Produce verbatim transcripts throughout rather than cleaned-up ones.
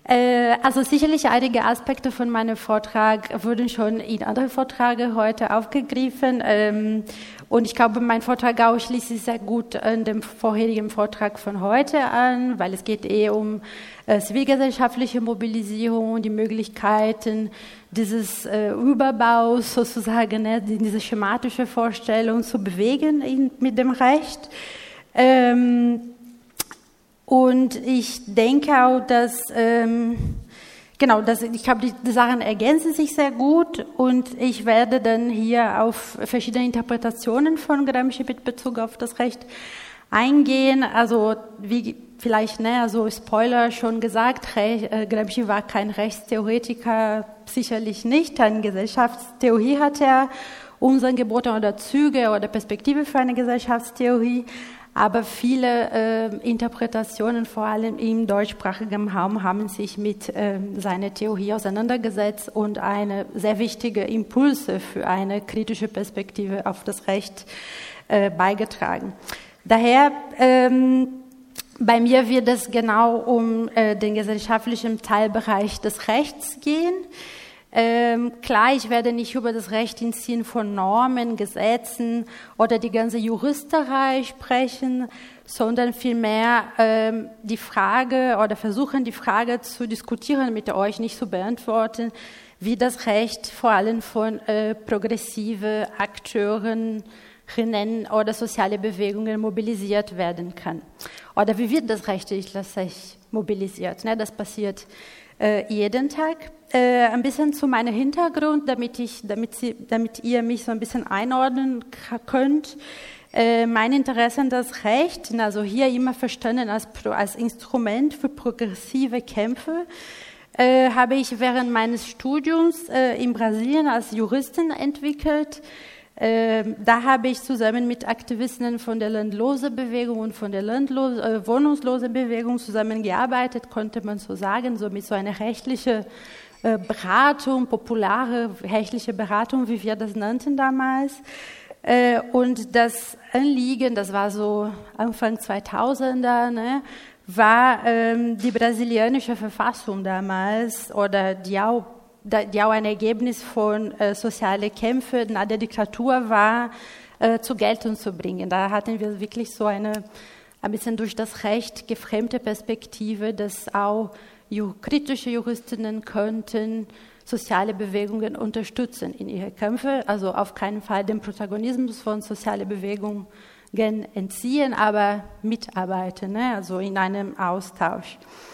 Äh, also sicherlich einige Aspekte von meinem Vortrag wurden schon in anderen Vorträgen heute aufgegriffen. Ähm, und ich glaube, mein Vortrag auch schließt sich sehr gut an dem vorherigen Vortrag von heute an, weil es geht eher um äh, zivilgesellschaftliche Mobilisierung und die Möglichkeiten dieses äh, Überbaus sozusagen, ne, diese schematische Vorstellung zu bewegen in, mit dem Recht. Ähm, Und ich denke auch, dass, ähm, genau, dass, ich glaube, die, die Sachen ergänzen sich sehr gut und ich werde dann hier auf verschiedene Interpretationen von Gramsci mit Bezug auf das Recht eingehen. Also, wie vielleicht, ne, also Spoiler schon gesagt, Re- äh, Gramsci war kein Rechtstheoretiker, sicherlich nicht. Eine Gesellschaftstheorie hat er, unseren Geboten oder Züge oder Perspektive für eine Gesellschaftstheorie. Aber viele äh, Interpretationen, vor allem im deutschsprachigen Raum, haben sich mit äh, seiner Theorie auseinandergesetzt und eine sehr wichtige Impulse für eine kritische Perspektive auf das Recht äh, beigetragen. Daher, ähm, bei mir wird es genau um äh, den gesellschaftlichen Teilbereich des Rechts gehen. Ähm, klar, ich werde nicht über das Recht im Sinn von Normen, Gesetzen oder die ganze Juristerei sprechen, sondern vielmehr ähm, die Frage oder versuchen, die Frage zu diskutieren mit euch, nicht zu beantworten, wie das Recht vor allem von äh, progressive Akteuren oder soziale Bewegungen mobilisiert werden kann. Oder wie wird das Recht tatsächlich mobilisiert? Ne? Das passiert äh, jeden Tag. Äh, ein bisschen zu meinem Hintergrund, damit, ich, damit, Sie, damit ihr mich so ein bisschen einordnen könnt. Äh, mein Interesse an das Recht, also hier immer verstanden als, als Instrument für progressive Kämpfe, äh, habe ich während meines Studiums äh, in Brasilien als Juristin entwickelt. Äh, da habe ich zusammen mit Aktivisten von der Landlosenbewegung und von der Landlos- äh, Wohnungslosenbewegung zusammengearbeitet, konnte man so sagen, so mit so einer rechtlichen Beratung, populare rechtliche Beratung, wie wir das nannten damals. Und das Anliegen, das war so Anfang zweitausender, ne, war ähm, die brasilianische Verfassung damals oder die auch, die auch ein Ergebnis von äh, sozialen Kämpfen nach der Diktatur war, äh, zur Geltung zu bringen. Da hatten wir wirklich so eine ein bisschen durch das Recht gefremde Perspektive, dass auch kritische Juristinnen könnten soziale Bewegungen unterstützen in ihre Kämpfe, also auf keinen Fall den Protagonismus von sozialen Bewegungen entziehen, aber mitarbeiten, ne? Also in einem Austausch.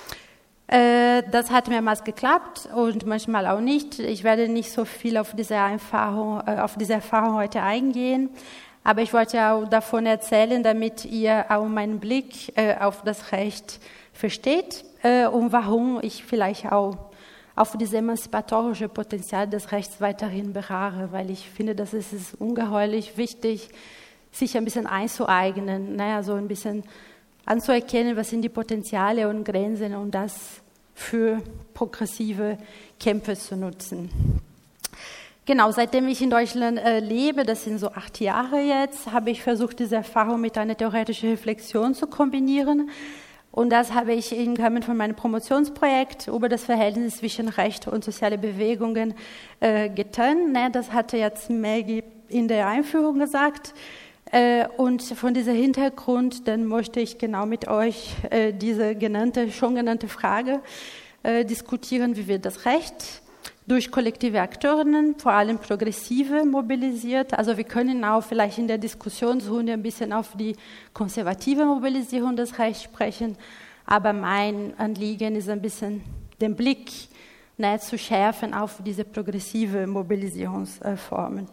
Äh, das hat mehrmals geklappt und manchmal auch nicht. Ich werde nicht so viel auf diese Erfahrung, äh, auf diese Erfahrung heute eingehen, aber ich wollte auch davon erzählen, damit ihr auch meinen Blick äh, auf das Recht versteht äh, und warum ich vielleicht auch auf dieses emanzipatorische Potenzial des Rechts weiterhin beharre, weil ich finde, dass es ist ungeheuerlich wichtig, sich ein bisschen einzueignen, ne? Also ein bisschen anzuerkennen, was sind die Potenziale und Grenzen und das für progressive Kämpfe zu nutzen. Genau, seitdem ich in Deutschland äh, lebe, das sind so acht Jahre jetzt, habe ich versucht, diese Erfahrung mit einer theoretischen Reflexion zu kombinieren. Und das habe ich im Rahmen von meinem Promotionsprojekt über das Verhältnis zwischen Recht und soziale Bewegungen äh, getan. Ne, das hatte jetzt Maggie in der Einführung gesagt. Äh, und von diesem Hintergrund, dann möchte ich genau mit euch äh, diese genannte, schon genannte Frage äh, diskutieren, wie wird das Recht durch kollektive Akteurinnen, vor allem progressive, mobilisiert. Also wir können auch vielleicht in der Diskussionsrunde ein bisschen auf die konservative Mobilisierung des Rechts sprechen, aber mein Anliegen ist ein bisschen den Blick ne, zu schärfen auf diese progressive Mobilisierungsformen.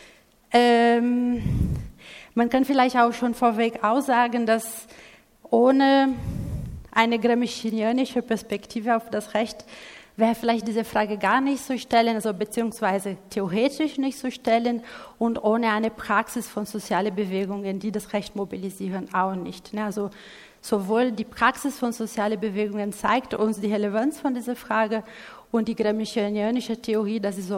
Ähm, man kann vielleicht auch schon vorweg aussagen, dass ohne eine gramscianische Perspektive auf das Recht wäre vielleicht diese Frage gar nicht zu stellen, also beziehungsweise theoretisch nicht zu stellen und ohne eine Praxis von sozialen Bewegungen, die das Recht mobilisieren, auch nicht. Also sowohl die Praxis von sozialen Bewegungen zeigt uns die Relevanz von dieser Frage und die gramscianische Theorie, das ist so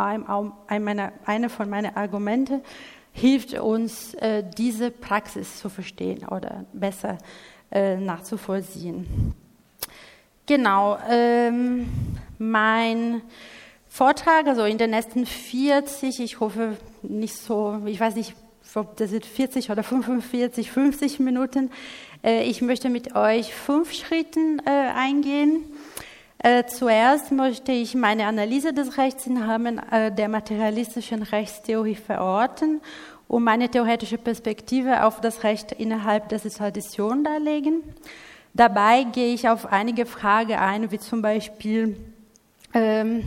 eine von meinen Argumenten, hilft uns, diese Praxis zu verstehen oder besser nachzuvollziehen. Genau, ähm, mein Vortrag, also in den nächsten vierzig, ich hoffe nicht so, ich weiß nicht, ob das sind vierzig oder fünfundvierzig, fünfzig Minuten. Äh, ich möchte mit euch fünf Schritten äh, eingehen. Äh, zuerst möchte ich meine Analyse des Rechts im Rahmen äh, der materialistischen Rechtstheorie verorten und meine theoretische Perspektive auf das Recht innerhalb der Tradition darlegen. Dabei gehe ich auf einige Fragen ein, wie zum Beispiel, ähm,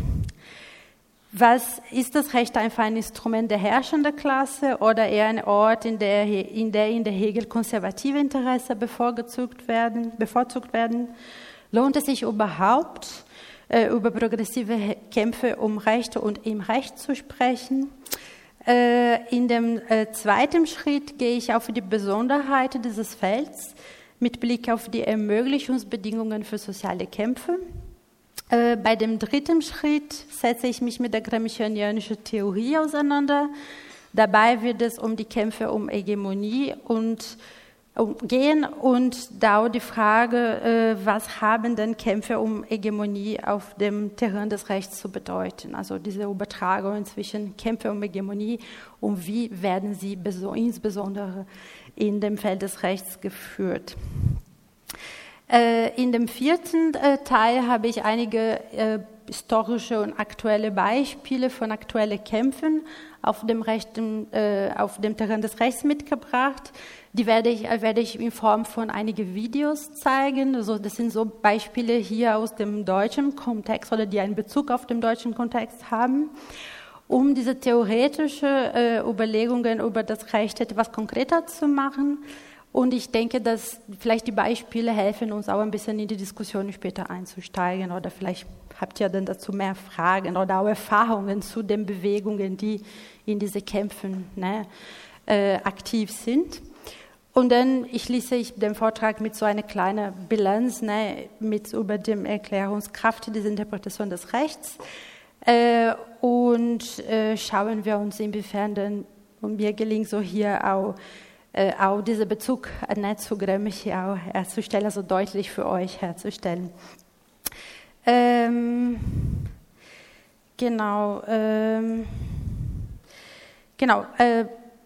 was ist das Recht einfach ein Instrument der herrschenden Klasse oder eher ein Ort, in der in der, in der Regel konservative Interessen bevorzugt werden, bevorzugt werden? Lohnt es sich überhaupt, äh, über progressive Kämpfe um Rechte und im Recht zu sprechen? Äh, in dem äh, zweiten Schritt gehe ich auf die Besonderheiten dieses Felds mit Blick auf die Ermöglichungsbedingungen für soziale Kämpfe. Äh, bei dem dritten Schritt setze ich mich mit der gramscianischen Theorie auseinander. Dabei wird es um die Kämpfe um Hegemonie und um gehen und da auch die Frage, äh, was haben denn Kämpfe um Hegemonie auf dem Terrain des Rechts zu bedeuten? Also diese Übertragung zwischen Kämpfe um Hegemonie und wie werden sie beso- insbesondere in dem Feld des Rechts geführt. Äh, in dem vierten äh, Teil habe ich einige äh, historische und aktuelle Beispiele von aktuellen Kämpfen auf dem, Recht, äh, auf dem Terrain des Rechts mitgebracht. Die werde ich, werde ich in Form von einigen Videos zeigen. Also das sind so Beispiele hier aus dem deutschen Kontext oder die einen Bezug auf den deutschen Kontext haben, um diese theoretische äh, Überlegungen über das Recht etwas konkreter zu machen. Und ich denke, dass vielleicht die Beispiele helfen uns auch ein bisschen in die Diskussion später einzusteigen. Oder vielleicht habt ihr dann dazu mehr Fragen oder auch Erfahrungen zu den Bewegungen, die in diesen Kämpfen ne, äh, aktiv sind. Und dann ich schließe ich den Vortrag mit so einer kleinen Bilanz ne, mit über die Erklärungskraft dieser Interpretation des Rechts. Äh, und äh, schauen wir uns, inwiefern denn, und mir gelingt so hier auch, äh, auch dieser Bezug äh, zu Gramsci auch herzustellen, also deutlich für euch herzustellen. Ähm, genau, ähm, genau, äh,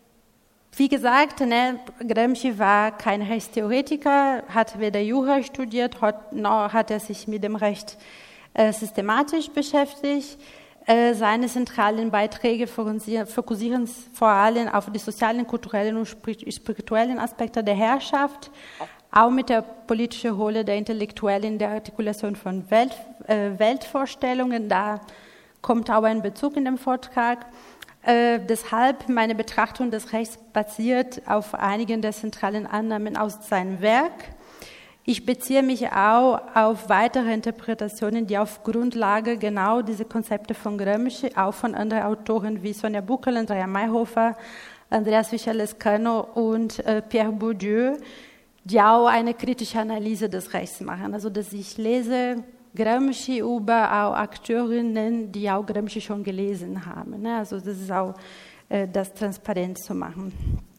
wie gesagt, ne, Gramsci war kein Rechtstheoretiker, hat weder Jura studiert, hat, noch hat er sich mit dem Recht äh, systematisch beschäftigt. Äh, seine zentralen Beiträge fokussieren vor allem auf die sozialen, kulturellen und spirituellen Aspekte der Herrschaft, auch mit der politischen Rolle der Intellektuellen in der Artikulation von Welt, äh, Weltvorstellungen. Da kommt auch ein Bezug in dem Vortrag. Äh, deshalb meine Betrachtung des Rechts basiert auf einigen der zentralen Annahmen aus seinem Werk. Ich beziehe mich auch auf weitere Interpretationen, die auf Grundlage genau diese Konzepte von Gramsci, auch von anderen Autoren wie Sonja Buckel, Andrea Mayhofer, Andreas Fischer-Lescano und äh, Pierre Bourdieu, die auch eine kritische Analyse des Rechts machen. Also dass ich lese Gramsci über auch Akteurinnen, die auch Gramsci schon gelesen haben. Ne? Also das ist auch äh, das transparent zu machen.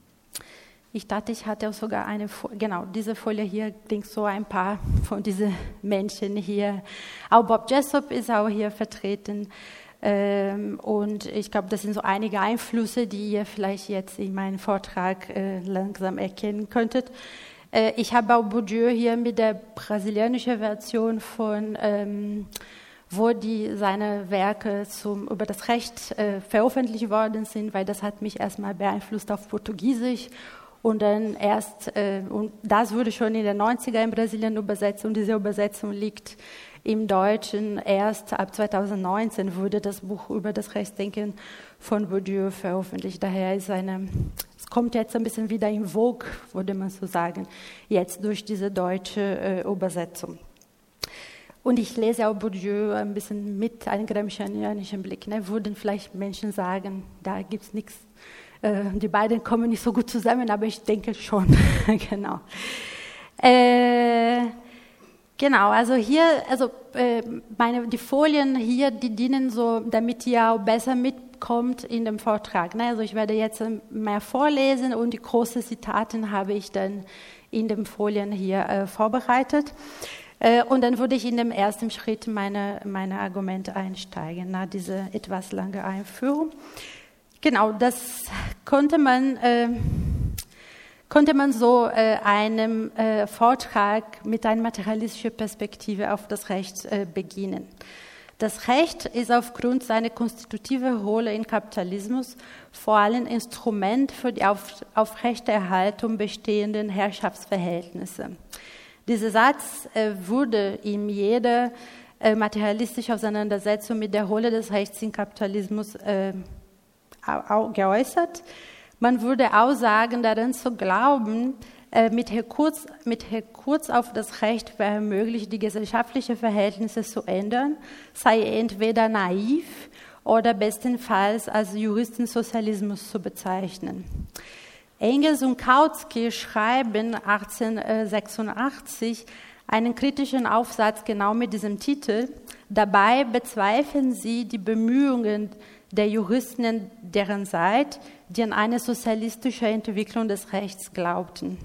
Ich dachte, ich hatte auch sogar eine, genau, diese Folie hier bringt so ein paar von diesen Menschen hier. Auch Bob Jessop ist auch hier vertreten. Ähm, und ich glaube, das sind so einige Einflüsse, die ihr vielleicht jetzt in meinem Vortrag äh, langsam erkennen könntet. Äh, ich habe auch Bourdieu hier mit der brasilianischen Version von, ähm, wo die seine Werke zum, über das Recht äh, veröffentlicht worden sind, weil das hat mich erstmal beeinflusst auf Portugiesisch. Und dann erst, äh, und das wurde schon in den neunziger in Brasilien übersetzt und diese Übersetzung liegt im Deutschen. Erst ab zweitausendneunzehn wurde das Buch über das Rechtsdenken von Bourdieu veröffentlicht. Daher ist eine, es kommt jetzt ein bisschen wieder in Vogue, würde man so sagen, jetzt durch diese deutsche äh, Übersetzung. Und ich lese auch Bourdieu ein bisschen mit einem gramscianischen Blick. Ne? Würden vielleicht Menschen sagen, da gibt es nichts. Die beiden kommen nicht so gut zusammen, aber ich denke schon. Genau. Äh, genau, also hier, also äh, meine, die Folien hier, die dienen so, damit ihr auch besser mitkommt in dem Vortrag. Ne? Also ich werde jetzt mehr vorlesen und die großen Zitaten habe ich dann in den Folien hier äh, vorbereitet. Äh, und dann würde ich in dem ersten Schritt meine, meine Argumente einsteigen, nach dieser etwas langen Einführung. Genau, das konnte man, äh, konnte man so äh, einem äh, Vortrag mit einer materialistischen Perspektive auf das Recht äh, beginnen. Das Recht ist aufgrund seiner konstitutiven Rolle im Kapitalismus vor allem Instrument für die Auf- Aufrechterhaltung bestehenden Herrschaftsverhältnisse. Dieser Satz äh, wurde in jeder äh, materialistischen Auseinandersetzung mit der Rolle des Rechts im Kapitalismus äh, au- geäußert. Man würde auch sagen, daran zu glauben, äh, mit Rekurs, mit Rekurs auf das Recht wäre möglich, die gesellschaftlichen Verhältnisse zu ändern, sei entweder naiv oder bestenfalls als Juristensozialismus zu bezeichnen. Engels und Kautsky schreiben achtzehnhundertsechsundachtzig einen kritischen Aufsatz genau mit diesem Titel. Dabei bezweifeln sie die Bemühungen der Juristen deren Zeit, die an eine sozialistische Entwicklung des Rechts glaubten.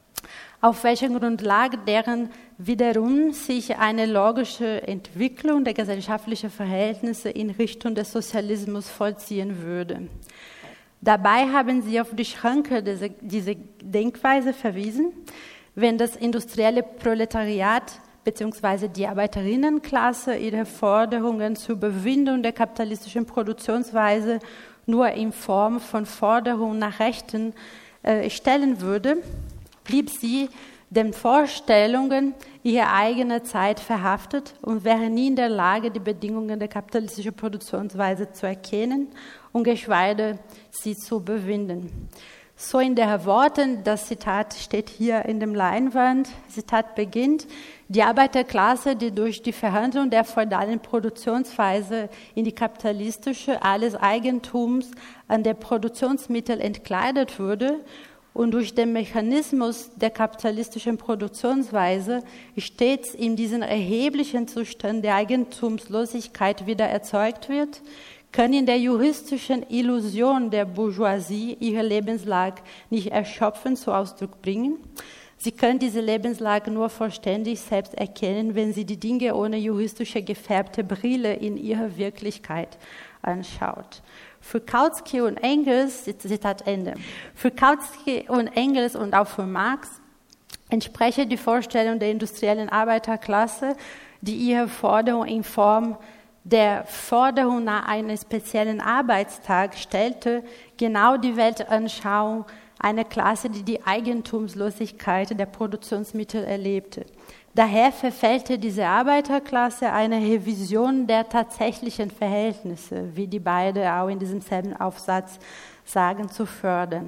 Auf welcher Grundlage deren wiederum sich eine logische Entwicklung der gesellschaftlichen Verhältnisse in Richtung des Sozialismus vollziehen würde. Dabei haben sie auf die Schranke dieser, dieser Denkweise verwiesen, wenn das industrielle Proletariat bzw. die Arbeiterinnenklasse ihre Forderungen zur Überwindung der kapitalistischen Produktionsweise nur in Form von Forderungen nach Rechten äh, stellen würde, blieb sie den Vorstellungen ihrer eigenen Zeit verhaftet und wäre nie in der Lage, die Bedingungen der kapitalistischen Produktionsweise zu erkennen und geschweige sie zu überwinden. So in der Worten, das Zitat steht hier in dem Leinwand, Zitat beginnt, die Arbeiterklasse, die durch die Verhandlung der feudalen Produktionsweise in die kapitalistische alles Eigentums an der Produktionsmittel entkleidet wurde und durch den Mechanismus der kapitalistischen Produktionsweise stets in diesen erheblichen Zustand der Eigentumslosigkeit wieder erzeugt wird, können in der juristischen Illusion der Bourgeoisie ihre Lebenslage nicht erschöpfend zum Ausdruck bringen. Sie können diese Lebenslage nur vollständig selbst erkennen, wenn sie die Dinge ohne juristische gefärbte Brille in ihrer Wirklichkeit anschaut. Für Kautsky und Engels, Zitat Ende, für Kautsky und Engels und auch für Marx entspreche die Vorstellung der industriellen Arbeiterklasse, die ihre Forderung in Form der Forderung nach einem speziellen Arbeitstag stellte, genau die Weltanschauung einer Klasse, die die Eigentumslosigkeit der Produktionsmittel erlebte. Daher verfehlte diese Arbeiterklasse eine Revision der tatsächlichen Verhältnisse, wie die beiden auch in diesem selben Aufsatz sagen, zu fördern.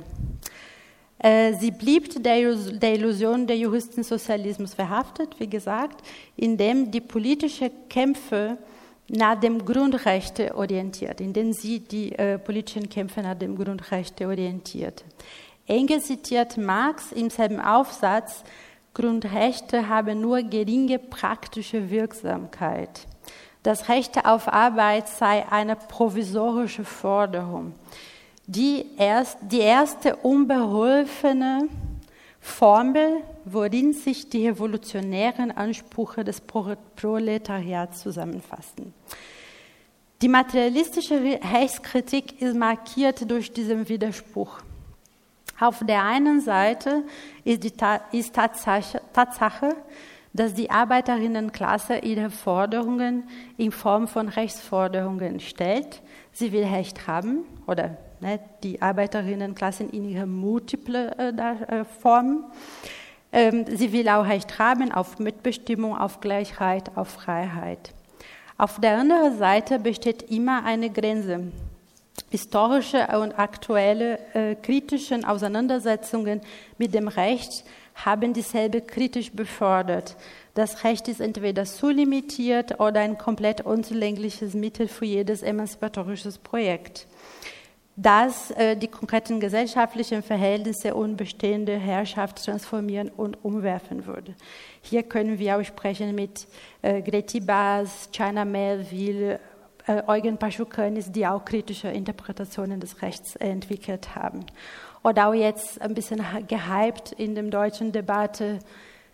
Sie blieb der Illusion der Juristensozialismus verhaftet, wie gesagt, indem die politischen Kämpfe nach dem Grundrechte orientiert, indem sie die äh, politischen Kämpfe nach dem Grundrechte orientiert. Engels zitiert Marx im selben Aufsatz, Grundrechte haben nur geringe praktische Wirksamkeit. Das Recht auf Arbeit sei eine provisorische Forderung. Die, erst, die erste unbeholfene Formel, worin sich die revolutionären Ansprüche des Proletariats zusammenfassen. Die materialistische Rechtskritik ist markiert durch diesen Widerspruch. Auf der einen Seite ist die Ta- ist Tatsache, Tatsache, dass die Arbeiterinnenklasse ihre Forderungen in Form von Rechtsforderungen stellt. Sie will Recht haben, oder ne, die Arbeiterinnenklasse in ihrer multiplen äh, Formen. Ähm, sie will auch Recht haben auf Mitbestimmung, auf Gleichheit, auf Freiheit. Auf der anderen Seite besteht immer eine Grenze. Historische und aktuelle äh, kritische Auseinandersetzungen mit dem Recht haben dieselbe kritisch befördert. Das Recht ist entweder zu limitiert oder ein komplett unzulängliches Mittel für jedes emanzipatorisches Projekt, das äh, die konkreten gesellschaftlichen Verhältnisse und bestehende Herrschaft transformieren und umwerfen würde. Hier können wir auch sprechen mit äh, Greti Bass, China Melville, äh, Eugen Paschukanis, die auch kritische Interpretationen des Rechts äh, entwickelt haben. Oder auch jetzt ein bisschen gehypt in der deutschen Debatte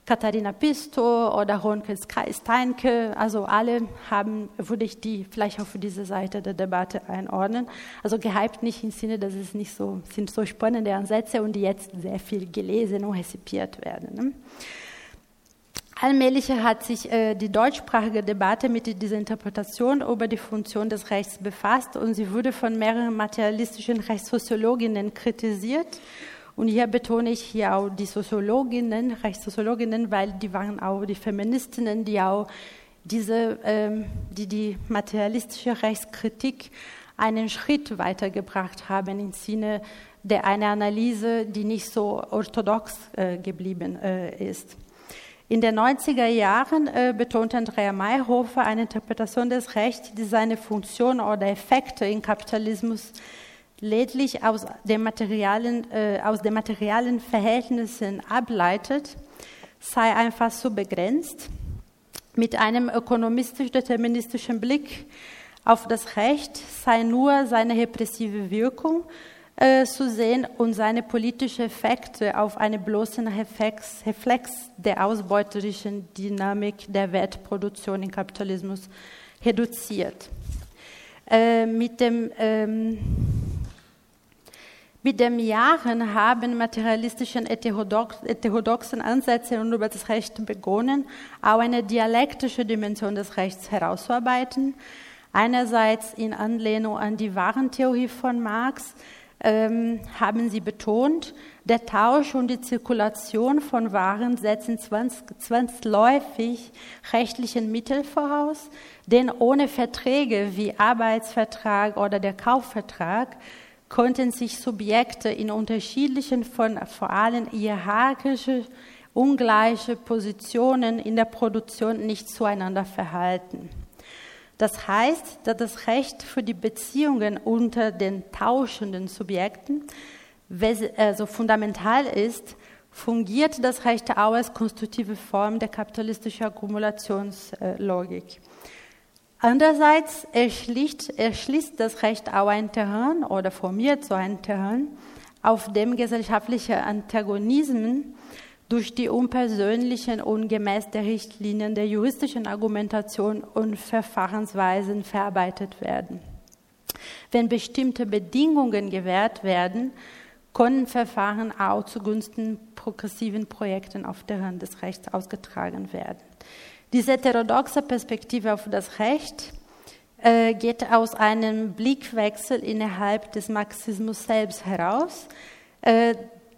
Katharina Pisto oder Ronke Steinke, also alle haben, würde ich die vielleicht auch für diese Seite der Debatte einordnen. Also gehypt nicht im Sinne, dass es nicht so, sind so spannende Ansätze und die jetzt sehr viel gelesen und rezipiert werden. Ne? Allmählich hat sich äh, die deutschsprachige Debatte mit dieser Interpretation über die Funktion des Rechts befasst und sie wurde von mehreren materialistischen Rechtssoziologinnen kritisiert. Und hier betone ich hier auch die Soziologinnen, Rechtssoziologinnen, weil die waren auch die Feministinnen, die auch diese, ähm, die die materialistische Rechtskritik einen Schritt weitergebracht haben im Sinne der einer Analyse, die nicht so orthodox äh, geblieben äh, ist. In den neunziger Jahren äh, betonte Andrea Mayhofer eine Interpretation des Rechts, die seine Funktion oder Effekte im Kapitalismus lediglich aus den materialen, äh, aus den materialen Verhältnissen ableitet, sei einfach so begrenzt. Mit einem ökonomistisch-deterministischen Blick auf das Recht sei nur seine repressive Wirkung äh, zu sehen und seine politischen Effekte auf einen bloßen Reflex, Reflex der ausbeuterischen Dynamik der Wertproduktion im Kapitalismus reduziert. Äh, mit dem ähm, Mit den Jahren haben materialistischen heterodoxen Ansätze und über das Recht begonnen, auch eine dialektische Dimension des Rechts herauszuarbeiten. Einerseits in Anlehnung an die Warentheorie von Marx ähm, haben sie betont, der Tausch und die Zirkulation von Waren setzen zwangsläufig rechtlichen Mittel voraus, denn ohne Verträge wie Arbeitsvertrag oder der Kaufvertrag konnten sich Subjekte in unterschiedlichen, von, vor allem hierarchische, ungleiche Positionen in der Produktion nicht zueinander verhalten. Das heißt, dass das Recht für die Beziehungen unter den tauschenden Subjekten also fundamental ist, fungiert das Recht auch als konstitutive Form der kapitalistischen Akkumulationslogik. Andererseits erschließt, erschließt das Recht auch ein Terrain oder formiert so ein Terrain, auf dem gesellschaftliche Antagonismen durch die unpersönlichen und gemäß der Richtlinien der juristischen Argumentation und Verfahrensweisen verarbeitet werden. Wenn bestimmte Bedingungen gewährt werden, können Verfahren auch zugunsten progressiven Projekten auf der Hand des Rechts ausgetragen werden. Diese heterodoxe Perspektive auf das Recht äh, geht aus einem Blickwechsel innerhalb des Marxismus selbst heraus. Äh,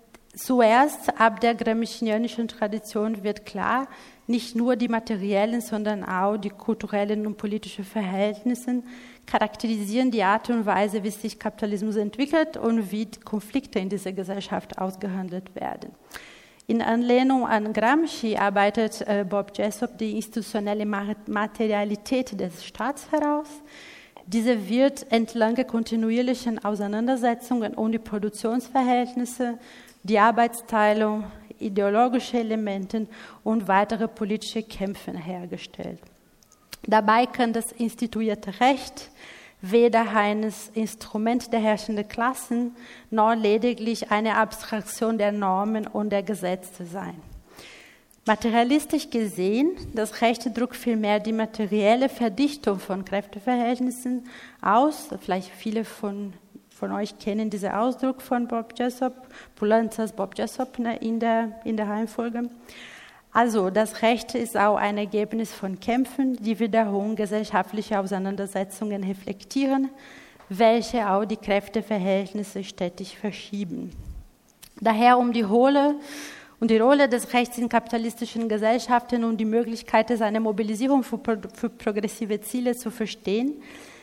zuerst ab der gramscianischen Tradition wird klar, nicht nur die materiellen, sondern auch die kulturellen und politischen Verhältnisse charakterisieren die Art und Weise, wie sich Kapitalismus entwickelt und wie die Konflikte in dieser Gesellschaft ausgehandelt werden. In Anlehnung an Gramsci arbeitet äh, Bob Jessop die institutionelle Materialität des Staats heraus. Diese wird entlang der kontinuierlichen Auseinandersetzungen um die Produktionsverhältnisse, die Arbeitsteilung, ideologische Elemente und weitere politische Kämpfe hergestellt. Dabei kann das instituierte Recht weder ein Instrument der herrschenden Klassen noch lediglich eine Abstraktion der Normen und der Gesetze sein. Materialistisch gesehen, das Recht drückt vielmehr die materielle Verdichtung von Kräfteverhältnissen aus. Vielleicht viele von, von euch kennen diesen Ausdruck von Bob Jessop, Poulantzas Bob Jessop in der, in der Reihenfolge. Also das Recht ist auch ein Ergebnis von Kämpfen, die wiederum gesellschaftliche Auseinandersetzungen reflektieren, welche auch die Kräfteverhältnisse stetig verschieben. Daher um die Rolle und die Rolle des Rechts in kapitalistischen Gesellschaften und die Möglichkeit seiner Mobilisierung für, für progressive Ziele zu verstehen,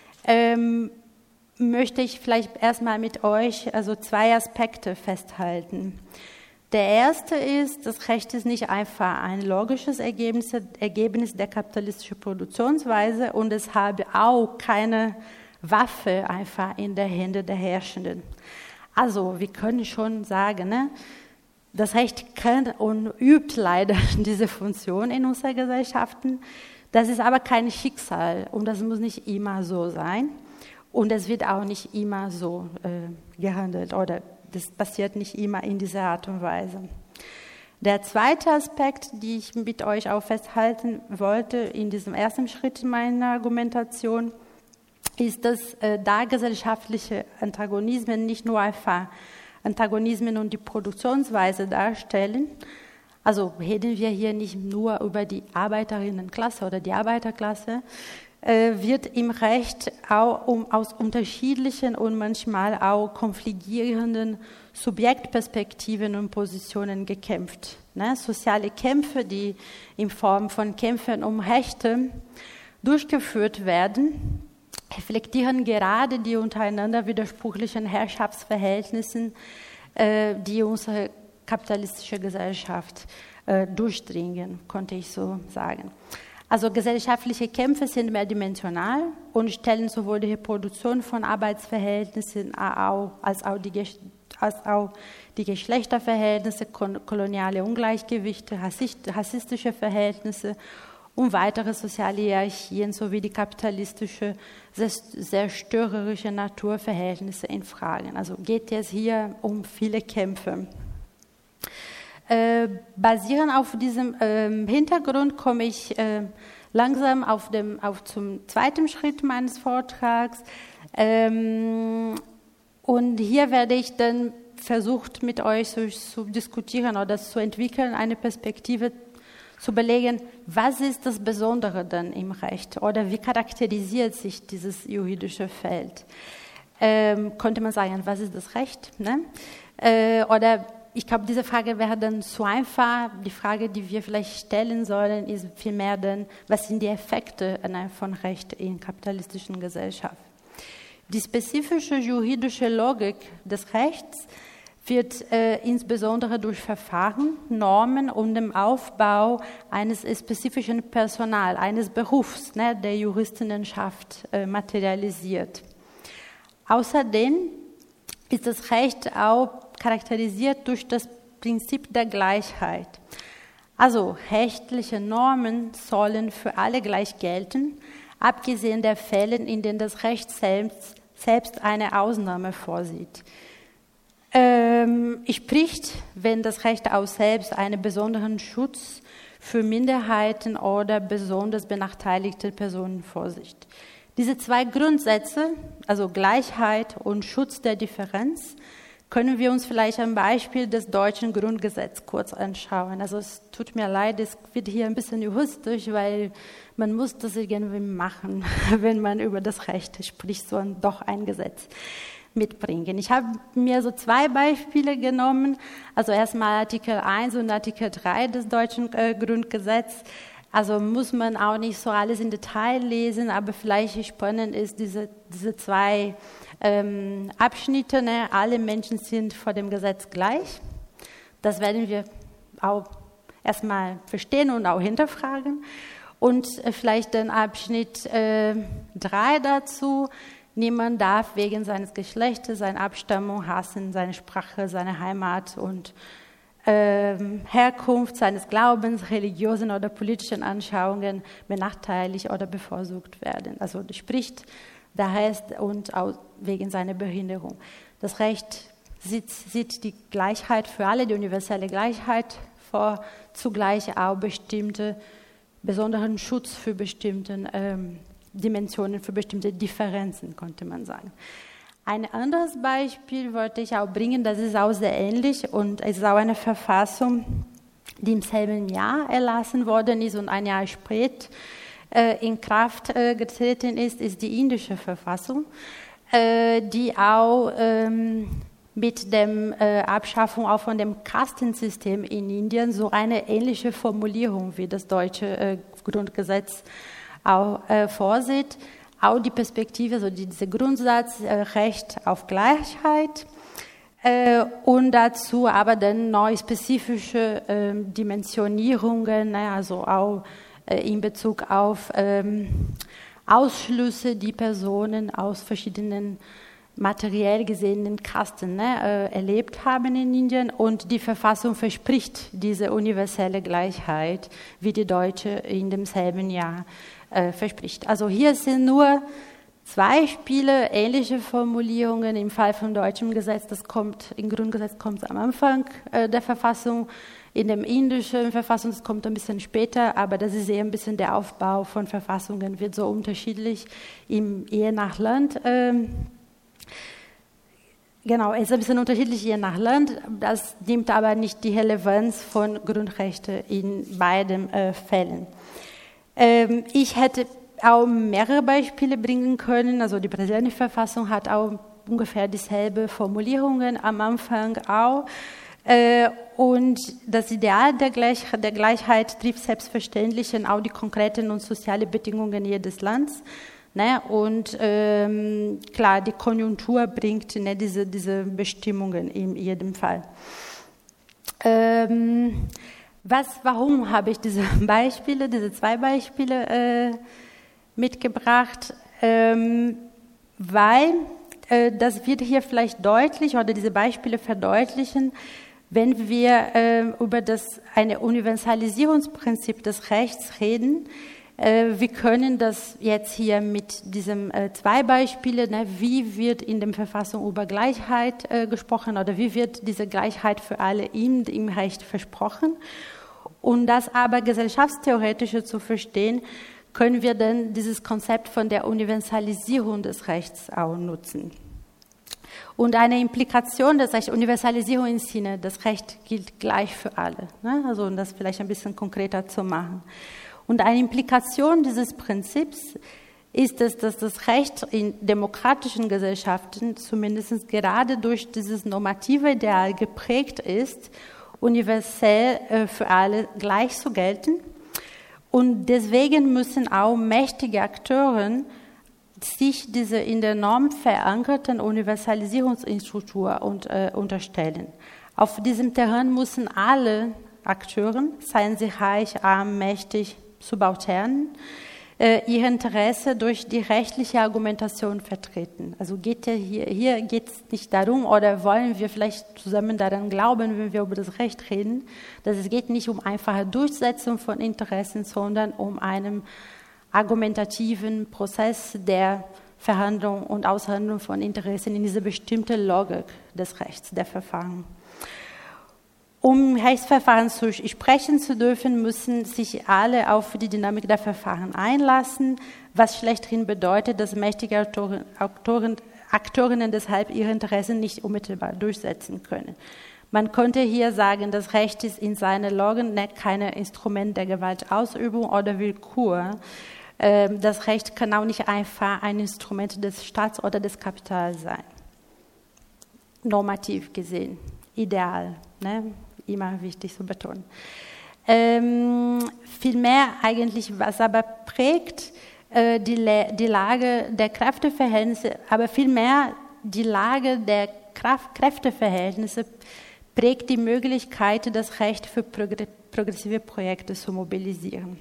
ähm, möchte ich vielleicht erstmal mit euch also zwei Aspekte festhalten. Der erste ist, das Recht ist nicht einfach ein logisches Ergebnis, Ergebnis der kapitalistischen Produktionsweise und es habe auch keine Waffe einfach in der Hände der Herrschenden. Also wir können schon sagen, ne, das Recht kann und übt leider diese Funktion in unseren Gesellschaften. Das ist aber kein Schicksal und das muss nicht immer so sein und es wird auch nicht immer so äh, gehandelt oder das passiert nicht immer in dieser Art und Weise. Der zweite Aspekt, den ich mit euch auch festhalten wollte in diesem ersten Schritt meiner Argumentation, ist, dass äh, da gesellschaftliche Antagonismen nicht nur einfach Antagonismen und die Produktionsweise darstellen. Also reden wir hier nicht nur über die Arbeiterinnenklasse oder die Arbeiterklasse, äh, wird im Recht auch um, aus unterschiedlichen und manchmal auch konfligierenden Subjektperspektiven und Positionen gekämpft. Ne? Soziale Kämpfe, die in Form von Kämpfen um Rechte durchgeführt werden, reflektieren gerade die untereinander widersprüchlichen Herrschaftsverhältnisse, äh, die unsere kapitalistische Gesellschaft äh, durchdringen, konnte ich so sagen. Also gesellschaftliche Kämpfe sind mehrdimensional und stellen sowohl die Reproduktion von Arbeitsverhältnissen als auch die, als auch die Geschlechterverhältnisse, koloniale Ungleichgewichte, rassistische Verhältnisse und weitere soziale Hierarchien sowie die kapitalistische, zerstörerische Naturverhältnisse in Frage. Also geht es hier um viele Kämpfe. Äh, basierend auf diesem äh, Hintergrund komme ich äh, langsam auf dem, auf zum zweiten Schritt meines Vortrags. Ähm, und hier werde ich dann versucht, mit euch so, zu diskutieren oder zu entwickeln, eine Perspektive zu belegen, was ist das Besondere dann im Recht oder wie charakterisiert sich dieses juridische Feld. Ähm, könnte man sagen, was ist das Recht? Ne? Äh, oder ich glaube, diese Frage wäre dann zu einfach. Die Frage, die wir vielleicht stellen sollen, ist vielmehr dann, was sind die Effekte von Recht in kapitalistischen Gesellschaften? Die spezifische juridische Logik des Rechts wird äh, insbesondere durch Verfahren, Normen und dem Aufbau eines spezifischen Personals, eines Berufs, ne, der Juristinnenschaft äh, materialisiert. Außerdem ist das Recht auch charakterisiert durch das Prinzip der Gleichheit. Also rechtliche Normen sollen für alle gleich gelten, abgesehen der Fälle, in denen das Recht selbst, selbst eine Ausnahme vorsieht. Ähm, spricht, wenn das Recht auch selbst einen besonderen Schutz für Minderheiten oder besonders benachteiligte Personen vorsieht. Diese zwei Grundsätze, also Gleichheit und Schutz der Differenz, können wir uns vielleicht am Beispiel des deutschen Grundgesetzes kurz anschauen. Also es tut mir leid, es wird hier ein bisschen juristisch, weil man muss das irgendwie machen, wenn man über das Recht spricht, so ein, doch ein Gesetz mitbringen. Ich habe mir so zwei Beispiele genommen, also erstmal Artikel eins und Artikel drei des deutschen äh, Grundgesetzes. Also muss man auch nicht so alles in Detail lesen, aber vielleicht spannend ist diese, diese zwei ähm, Abschnitte. Ne? Alle Menschen sind vor dem Gesetz gleich. Das werden wir auch erstmal verstehen und auch hinterfragen. Und äh, vielleicht den Abschnitt äh, drei dazu. Niemand darf wegen seines Geschlechtes, seiner Abstammung hassen, seine Sprache, seine Heimat und ähm, Herkunft, seines Glaubens, religiösen oder politischen Anschauungen benachteiligt oder bevorzugt werden. Also das spricht der Rest und auch wegen seiner Behinderung. Das Recht sieht, sieht die Gleichheit für alle, die universelle Gleichheit vor, zugleich auch bestimmte besonderen Schutz für bestimmte ähm, Dimensionen, für bestimmte Differenzen, könnte man sagen. Ein anderes Beispiel wollte ich auch bringen, das ist auch sehr ähnlich und es ist auch eine Verfassung, die im selben Jahr erlassen worden ist und ein Jahr später äh, in Kraft äh, getreten ist, ist die indische Verfassung, äh, die auch ähm, mit der äh, Abschaffung auch von dem Kastensystem in Indien so eine ähnliche Formulierung wie das deutsche äh, Grundgesetz auch äh, vorsieht, auch die Perspektive, also dieser Grundsatz, äh, Recht auf Gleichheit äh, und dazu aber dann neue spezifische äh, Dimensionierungen, ne, also auch äh, in Bezug auf ähm, Ausschlüsse, die Personen aus verschiedenen materiell gesehenen Kasten ne, äh, erlebt haben in Indien und die Verfassung verspricht diese universelle Gleichheit, wie die deutsche in demselben Jahr äh, verspricht. Also hier sind nur zwei Spiele, ähnliche Formulierungen im Fall von deutschem Gesetz. Das kommt, im Grundgesetz kommt es am Anfang äh, der Verfassung, in dem indischen Verfassung, das kommt ein bisschen später, aber das ist eher ein bisschen der Aufbau von Verfassungen, wird so unterschiedlich im, je nach Land. Ähm, genau, es ist ein bisschen unterschiedlich je nach Land, das nimmt aber nicht die Relevanz von Grundrechten in beiden äh, Fällen. Ähm, ich hätte auch mehrere Beispiele bringen können, also die brasilianische Verfassung hat auch ungefähr dieselbe Formulierungen am Anfang auch. Und das Ideal der, Gleich der Gleichheit trifft selbstverständlich auch die konkreten und sozialen Bedingungen jedes Landes. Ne? Und ähm, klar, die Konjunktur bringt ne, diese, diese Bestimmungen in jedem Fall. Ähm, was, warum habe ich diese Beispiele, diese zwei Beispiele äh, mitgebracht? Ähm, weil äh, das wird hier vielleicht deutlich oder diese Beispiele verdeutlichen, wenn wir äh, über das eine Universalisierungsprinzip des Rechts reden. Äh, wir können das jetzt hier mit diesen äh, zwei Beispielen, ne, wie wird in der Verfassung über Gleichheit äh, gesprochen oder wie wird diese Gleichheit für alle im, im Recht versprochen. Um das aber gesellschaftstheoretisch zu verstehen, können wir dann dieses Konzept von der Universalisierung des Rechts auch nutzen. Und eine Implikation, das heißt Universalisierung im Sinne, das Recht gilt gleich für alle. Ne? Also um das vielleicht ein bisschen konkreter zu machen. Und eine Implikation dieses Prinzips ist es, dass das Recht in demokratischen Gesellschaften zumindest gerade durch dieses normative Ideal geprägt ist, universell äh, für alle gleich zu gelten. Und deswegen müssen auch mächtige Akteure sich diese in der Norm verankerten Universalisierungsstruktur und, äh, unterstellen. Auf diesem Terrain müssen alle Akteure, seien sie reich, arm, mächtig, subaltern, äh, ihr Interesse durch die rechtliche Argumentation vertreten. Also geht ja hier, hier geht es nicht darum, oder wollen wir vielleicht zusammen daran glauben, wenn wir über das Recht reden, dass es geht nicht um einfache Durchsetzung von Interessen, sondern um einen argumentativen Prozess der Verhandlung und Aushandlung von Interessen in diese bestimmte Logik des Rechts, der Verfahren. Um Rechtsverfahren zu sprechen zu dürfen, müssen sich alle auf die Dynamik der Verfahren einlassen, was schlechthin bedeutet, dass mächtige Autoren, Autoren, Akteurinnen deshalb ihre Interessen nicht unmittelbar durchsetzen können. Man könnte hier sagen, das Recht ist in seiner Logik kein Instrument der Gewaltausübung oder Willkür. Das Recht kann auch nicht einfach ein Instrument des Staats oder des Kapitals sein. Normativ gesehen, ideal, ne? Immer wichtig zu betonen. Ähm, vielmehr eigentlich, was aber prägt äh, die, die Lage der Kräfteverhältnisse, aber vielmehr die Lage der Kraft Kräfteverhältnisse prägt die Möglichkeit, das Recht für progressive Projekte zu mobilisieren.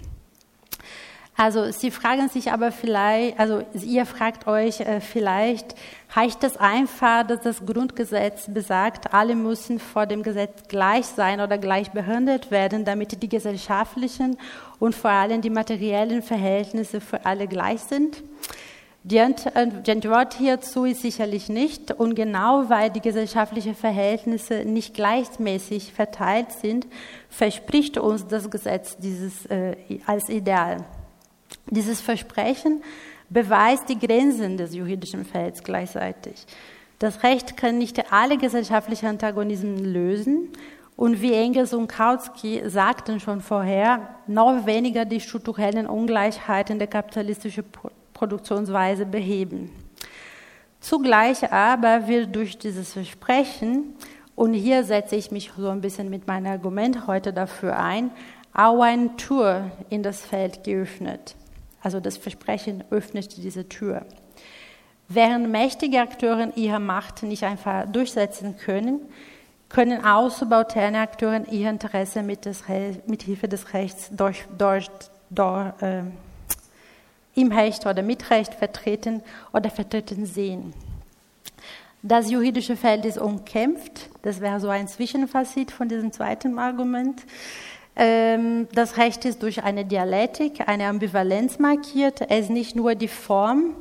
Also Sie fragen sich aber vielleicht, also ihr fragt euch äh, vielleicht, heißt das einfach, dass das Grundgesetz besagt, alle müssen vor dem Gesetz gleich sein oder gleich behandelt werden, damit die gesellschaftlichen und vor allem die materiellen Verhältnisse für alle gleich sind? Die Antwort hierzu ist sicherlich nicht. Und genau weil die gesellschaftlichen Verhältnisse nicht gleichmäßig verteilt sind, verspricht uns das Gesetz dieses äh, als Ideal. Dieses Versprechen beweist die Grenzen des juridischen Felds gleichzeitig. Das Recht kann nicht alle gesellschaftlichen Antagonismen lösen und wie Engels und Kautsky sagten schon vorher, noch weniger die strukturellen Ungleichheiten der kapitalistischen Produktionsweise beheben. Zugleich aber wird durch dieses Versprechen, und hier setze ich mich so ein bisschen mit meinem Argument heute dafür ein, auch eine Tür in das Feld geöffnet. Also das Versprechen öffnet diese Tür. Während mächtige Akteure ihre Macht nicht einfach durchsetzen können, können auch subalterne Akteure ihr Interesse mit, des Re- mit Hilfe des Rechts durch, durch, durch, äh, im Recht oder mit Recht vertreten oder vertreten sehen. Das juridische Feld ist umkämpft. Das wäre so ein Zwischenfazit von diesem zweiten Argument. Das Recht ist durch eine Dialektik, eine Ambivalenz markiert. Es ist nicht nur die Form,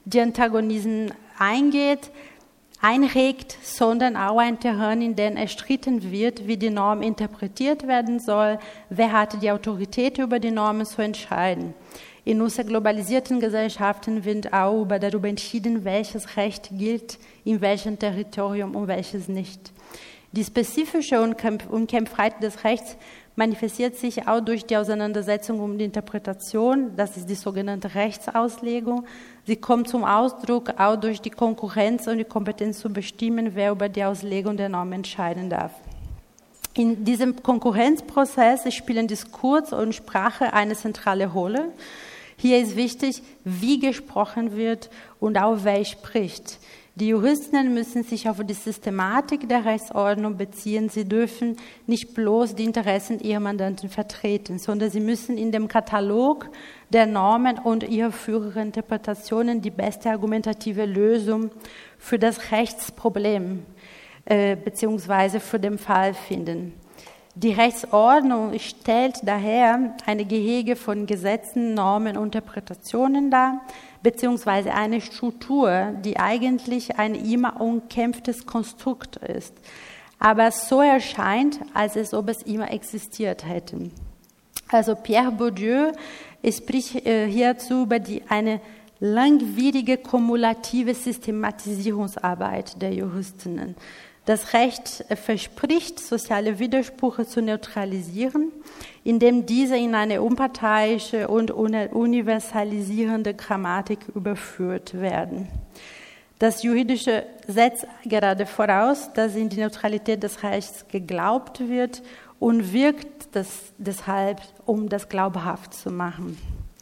die Antagonismen eingeht, einregt, sondern auch ein Terrain, in dem erstritten wird, wie die Norm interpretiert werden soll, wer hat die Autorität über die Normen zu entscheiden. In unseren globalisierten Gesellschaften wird auch darüber entschieden, welches Recht gilt, in welchem Territorium und welches nicht. Die spezifische Unkämpfbarkeit des Rechts manifestiert sich auch durch die Auseinandersetzung um die Interpretation, das ist die sogenannte Rechtsauslegung. Sie kommt zum Ausdruck auch durch die Konkurrenz und die Kompetenz zu bestimmen, wer über die Auslegung der Norm entscheiden darf. In diesem Konkurrenzprozess spielen Diskurs und Sprache eine zentrale Rolle. Hier ist wichtig, wie gesprochen wird und auch wer spricht. Die Juristinnen müssen sich auf die Systematik der Rechtsordnung beziehen. Sie dürfen nicht bloß die Interessen ihrer Mandanten vertreten, sondern sie müssen in dem Katalog der Normen und ihrer früheren Interpretationen die beste argumentative Lösung für das Rechtsproblem äh, beziehungsweise für den Fall finden. Die Rechtsordnung stellt daher eine Gehege von Gesetzen, Normen und Interpretationen dar, beziehungsweise eine Struktur, die eigentlich ein immer umkämpftes Konstrukt ist, aber so erscheint, als es, ob es immer existiert hätte. Also Pierre Bourdieu spricht äh, hierzu über die, eine langwierige kumulative Systematisierungsarbeit der Juristinnen. Das Recht verspricht, soziale Widersprüche zu neutralisieren, indem diese in eine unparteiische und universalisierende Grammatik überführt werden. Das Juridische setzt gerade voraus, dass in die Neutralität des Rechts geglaubt wird und wirkt das deshalb, um das glaubhaft zu machen.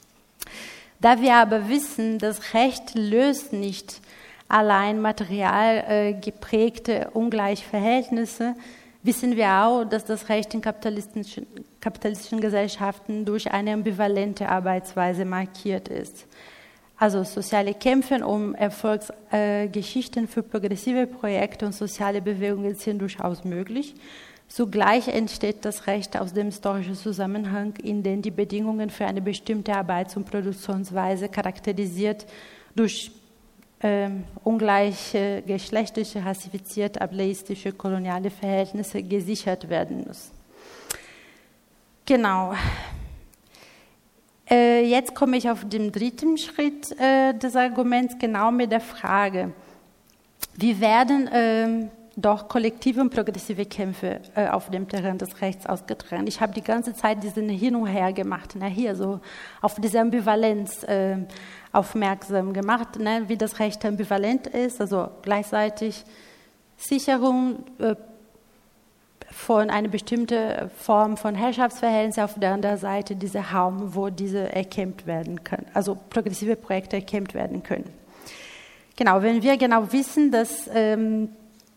Da wir aber wissen, das Recht löst nicht allein material äh, geprägte Ungleichverhältnisse, wissen wir auch, dass das Recht in kapitalistischen, kapitalistischen Gesellschaften durch eine ambivalente Arbeitsweise markiert ist. Also soziale Kämpfe um Erfolgsgeschichten äh, für progressive Projekte und soziale Bewegungen sind durchaus möglich. Zugleich entsteht das Recht aus dem historischen Zusammenhang, in dem die Bedingungen für eine bestimmte Arbeits- und Produktionsweise charakterisiert durch Ähm, ungleiche, geschlechtliche, rassifizierte, ableistische, koloniale Verhältnisse gesichert werden muss. Genau. Äh, jetzt komme ich auf den dritten Schritt äh, des Arguments, genau mit der Frage, wie werden äh, doch kollektive und progressive Kämpfe äh, auf dem Terrain des Rechts ausgetragen. Ich habe die ganze Zeit diesen Hin und Her gemacht, ne, hier so auf diese Ambivalenz äh, aufmerksam gemacht, ne, wie das Recht ambivalent ist, also gleichzeitig Sicherung äh, von einer bestimmten Form von Herrschaftsverhältnissen, auf der anderen Seite dieser Raum, wo diese erkämpft werden können, also progressive Projekte erkämpft werden können. Genau, wenn wir genau wissen, dass ähm,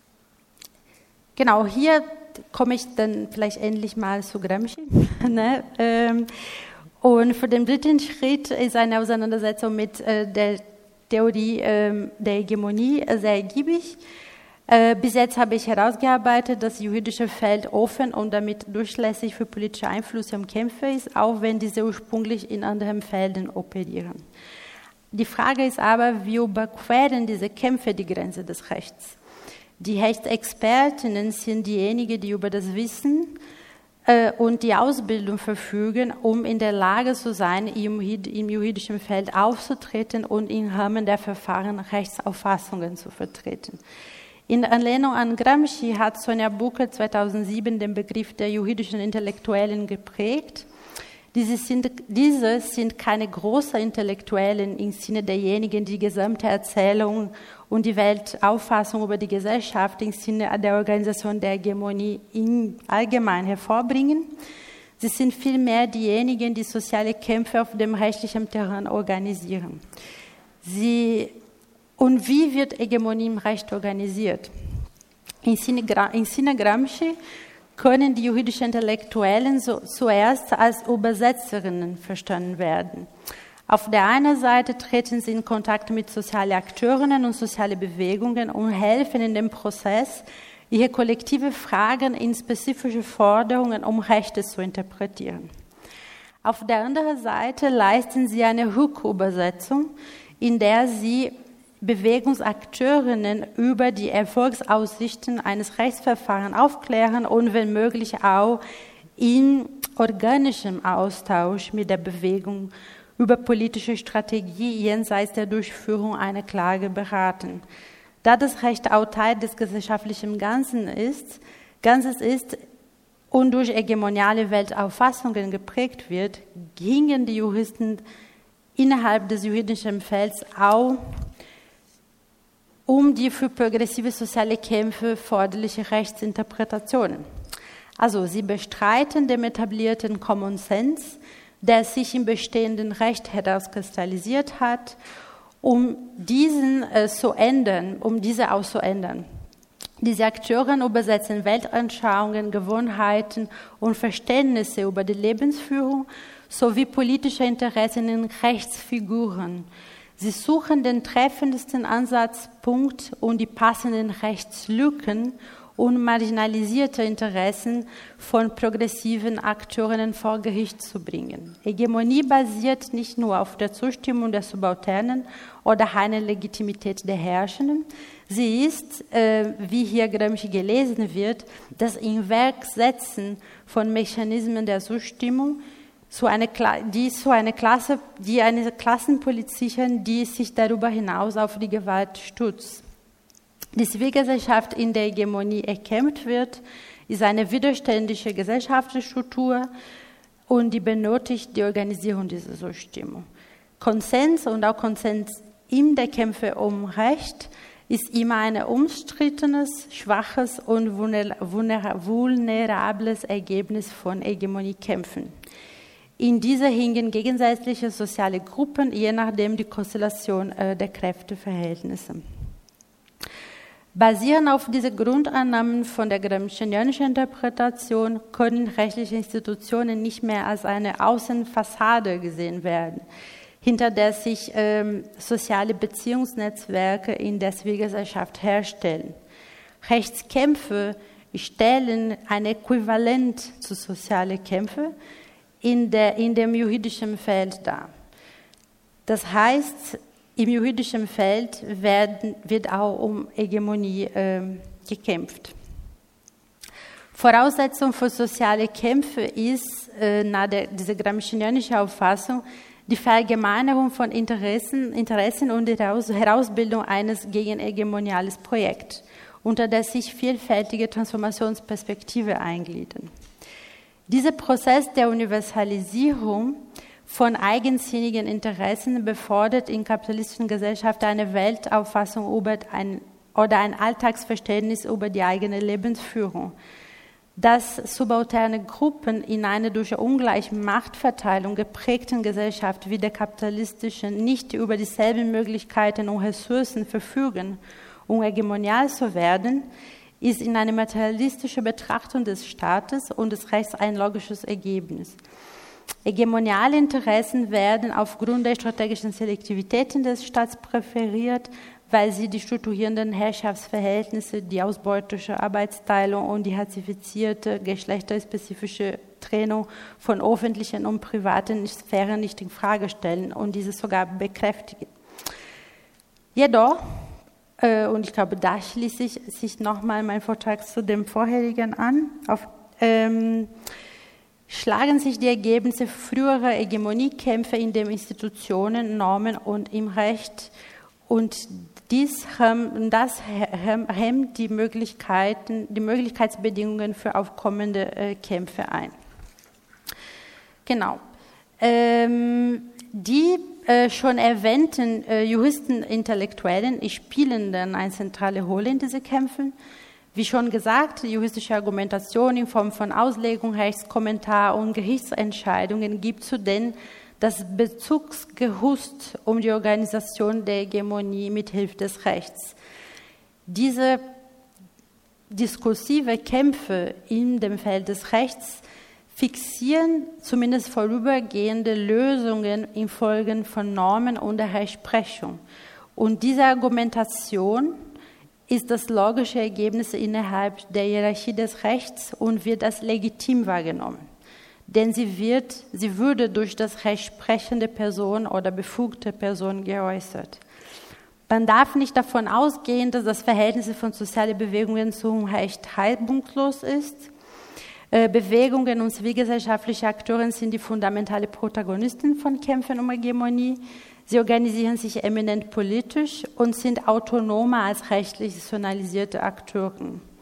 genau hier komme ich dann vielleicht endlich mal zu Gramsci, ne? ähm, Und für den dritten Schritt ist eine Auseinandersetzung mit äh, der Theorie äh, der Hegemonie äh, sehr ergiebig. Äh, bis jetzt habe ich herausgearbeitet, dass das juridische Feld offen und damit durchlässig für politische Einflüsse und Kämpfe ist, auch wenn diese ursprünglich in anderen Feldern operieren. Die Frage ist aber, wie überqueren diese Kämpfe die Grenze des Rechts? Die Rechtsexpertinnen sind diejenigen, die über das Wissen und die Ausbildung verfügen, um in der Lage zu sein, im juridischen Feld aufzutreten und im Rahmen der Verfahren Rechtsauffassungen zu vertreten. In Anlehnung an Gramsci hat Sonja Buckel zweitausendsieben den Begriff der juridischen Intellektuellen geprägt. Diese sind, diese sind keine großen Intellektuellen im Sinne derjenigen, die die gesamte Erzählung und die Weltauffassung über die Gesellschaft im Sinne der Organisation der Hegemonie im Allgemeinen hervorbringen. Sie sind vielmehr diejenigen, die soziale Kämpfe auf dem rechtlichen Terrain organisieren. Sie, und wie wird Hegemonie im Recht organisiert? Im Sinne, im Sinne Gramsci können die juristischen Intellektuellen so, zuerst als Übersetzerinnen verstanden werden. Auf der einen Seite treten sie in Kontakt mit sozialen Akteurinnen und sozialen Bewegungen und helfen in dem Prozess, ihre kollektive Fragen in spezifische Forderungen um Rechte zu interpretieren. Auf der anderen Seite leisten sie eine Rückübersetzung, in der sie Bewegungsakteurinnen über die Erfolgsaussichten eines Rechtsverfahrens aufklären und wenn möglich auch in organischem Austausch mit der Bewegung über politische Strategie jenseits der Durchführung einer Klage beraten. Da das Recht auch Teil des gesellschaftlichen Ganzen ist, Ganzes ist und durch hegemoniale Weltauffassungen geprägt wird, gingen die Juristen innerhalb des juridischen Felds auch um die für progressive soziale Kämpfe forderliche Rechtsinterpretationen. Also sie bestreiten den etablierten Common Sense, der sich im bestehenden Recht herauskristallisiert hat, um diesen äh, zu ändern, um diese auch zu ändern. Diese Akteure übersetzen Weltanschauungen, Gewohnheiten und Verständnisse über die Lebensführung sowie politische Interessen in Rechtsfiguren. Sie suchen den treffendsten Ansatzpunkt und die passenden Rechtslücken und marginalisierte Interessen von progressiven Akteuren vor Gericht zu bringen. Hegemonie basiert nicht nur auf der Zustimmung der Subalternen oder einer Legitimität der Herrschenden. Sie ist, äh, wie hier Gramsci gelesen wird, das Inwerksetzen von Mechanismen der Zustimmung, zu einer, die zu einer Klasse, die eine Klassenpolitik, die sich darüber hinaus auf die Gewalt stützt. Die Zivilgesellschaft in der Hegemonie erkämpft wird, ist eine widerständige Gesellschaftsstruktur und die benötigt die Organisierung dieser Zustimmung. Konsens und auch Konsens in der Kämpfe um Recht ist immer ein umstrittenes, schwaches und vulnerables Ergebnis von Hegemoniekämpfen. In dieser hingen gegensätzliche soziale Gruppen, je nachdem die Konstellation äh, der Kräfteverhältnisse. Basierend auf diese Grundannahmen von der Gramscianischen Interpretation können rechtliche Institutionen nicht mehr als eine Außenfassade gesehen werden, hinter der sich ähm, soziale Beziehungsnetzwerke in der Zivilgesellschaft herstellen. Rechtskämpfe stellen ein Äquivalent zu sozialen Kämpfen in, der, in dem juridischen Feld dar. Das heißt, im juridischen Feld werden, wird auch um Hegemonie äh, gekämpft. Voraussetzung für soziale Kämpfe ist, äh, nach der, dieser Gramscianischen Auffassung, die Verallgemeinerung von Interessen, Interessen und die Herausbildung eines gegenhegemoniales Projekts, unter der sich vielfältige Transformationsperspektive eingliedern. Dieser Prozess der Universalisierung von eigensinnigen Interessen befördert in kapitalistischen Gesellschaften eine Weltauffassung über ein, oder ein Alltagsverständnis über die eigene Lebensführung. Dass subalterne Gruppen in einer durch ungleiche Machtverteilung geprägten Gesellschaft wie der kapitalistischen nicht über dieselben Möglichkeiten und Ressourcen verfügen, um hegemonial zu werden, ist in einer materialistischen Betrachtung des Staates und des Rechts ein logisches Ergebnis. Hegemoniale Interessen werden aufgrund der strategischen Selektivitäten des Staats präferiert, weil sie die strukturierenden Herrschaftsverhältnisse, die ausbeuterische Arbeitsteilung und die hazifizierte geschlechterspezifische Trennung von öffentlichen und privaten Sphären nicht in Frage stellen und diese sogar bekräftigen. Jedoch, äh, und ich glaube, da schließe ich sich nochmal mein Vortrag zu dem vorherigen an, auf, ähm, schlagen sich die Ergebnisse früherer Hegemoniekämpfe in den Institutionen, Normen und im Recht und dies, das hemmt die Möglichkeiten, die Möglichkeitsbedingungen für aufkommende äh, Kämpfe ein. Genau. Ähm, die äh, schon erwähnten äh, Juristen, Intellektuellen spielen dann eine zentrale Rolle in diesen Kämpfen. Wie schon gesagt, juristische Argumentation in Form von Auslegung, Rechtskommentar und Gerichtsentscheidungen gibt zudem das Bezugsgerüst um die Organisation der Hegemonie mithilfe des Rechts. Diese diskursive Kämpfe in dem Feld des Rechts fixieren zumindest vorübergehende Lösungen infolge von Normen und der Rechtsprechung. Und diese Argumentation ist das logische Ergebnis innerhalb der Hierarchie des Rechts und wird als legitim wahrgenommen. Denn sie, wird, sie würde durch das Recht sprechende Person oder befugte Person geäußert. Man darf nicht davon ausgehen, dass das Verhältnis von sozialen Bewegungen zum Recht reibungslos ist. Bewegungen und zivilgesellschaftliche Akteure sind die fundamentalen Protagonisten von Kämpfen um Hegemonie. Sie organisieren sich eminent politisch und sind autonomer als rechtlich institutionalisierte Akteure.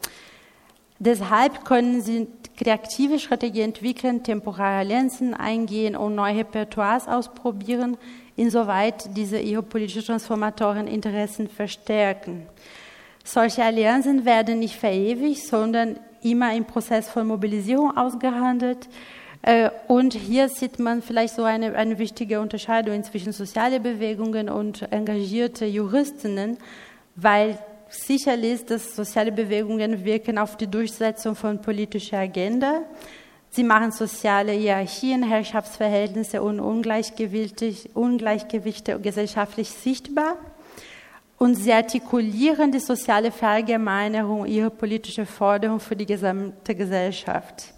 Deshalb können sie kreative Strategien entwickeln, temporäre Allianzen eingehen und neue Repertoires ausprobieren, insoweit diese ihre politischen Transformatoreninteressen verstärken. Solche Allianzen werden nicht verewigt, sondern immer im Prozess von Mobilisierung ausgehandelt. Und hier sieht man vielleicht so eine, eine wichtige Unterscheidung zwischen sozialen Bewegungen und engagierte Juristinnen, weil sicherlich ist, dass soziale Bewegungen wirken auf die Durchsetzung von politischer Agenda. Sie machen soziale Hierarchien, Herrschaftsverhältnisse und Ungleichgewichte, Ungleichgewichte gesellschaftlich sichtbar. Und sie artikulieren die soziale Verallgemeinerung ihrer politischen Forderungen für die gesamte Gesellschaft.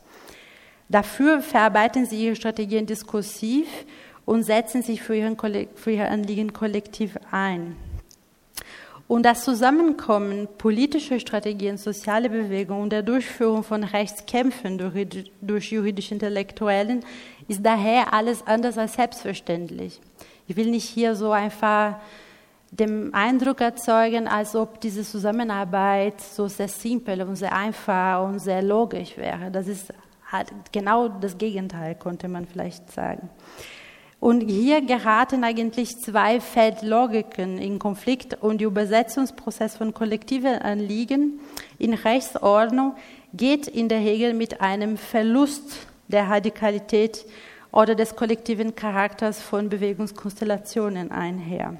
Dafür verarbeiten sie ihre Strategien diskursiv und setzen sich für, ihren, für ihr Anliegen kollektiv ein. Und das Zusammenkommen politischer Strategien, soziale Bewegungen und der Durchführung von Rechtskämpfen durch, durch juridische Intellektuellen ist daher alles anders als selbstverständlich. Ich will nicht hier so einfach den Eindruck erzeugen, als ob diese Zusammenarbeit so sehr simpel und sehr einfach und sehr logisch wäre. Das ist genau das Gegenteil, konnte man vielleicht sagen. Und hier geraten eigentlich zwei Feldlogiken in Konflikt und der Übersetzungsprozess von kollektiven Anliegen in Rechtsordnung geht in der Regel mit einem Verlust der Radikalität oder des kollektiven Charakters von Bewegungskonstellationen einher.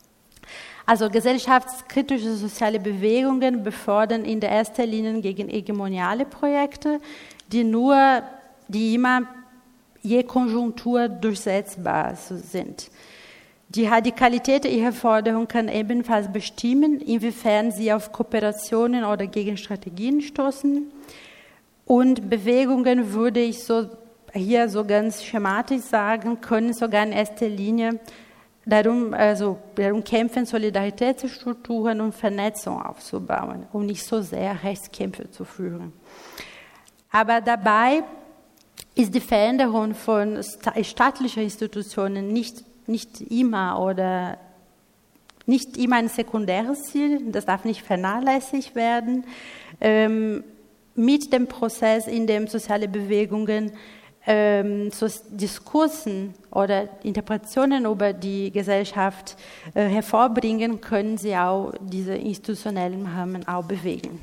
Also gesellschaftskritische soziale Bewegungen befördern in der ersten Linie gegen hegemoniale Projekte, die nur, die immer je Konjunktur durchsetzbar sind. Die Radikalität ihrer Forderung kann ebenfalls bestimmen, inwiefern sie auf Kooperationen oder Gegenstrategien stoßen. Und Bewegungen, würde ich so hier so ganz schematisch sagen, können sogar in erster Linie darum, also darum kämpfen, Solidaritätsstrukturen und Vernetzung aufzubauen und nicht so sehr Rechtskämpfe zu führen. Aber dabei ist die Veränderung von staatlichen Institutionen nicht, nicht immer oder nicht immer ein sekundäres Ziel, das darf nicht vernachlässigt werden. Ähm, mit dem Prozess, in dem soziale Bewegungen ähm, so Diskursen oder Interpretationen über die Gesellschaft äh, hervorbringen, können sie auch diese institutionellen Rahmen auch bewegen.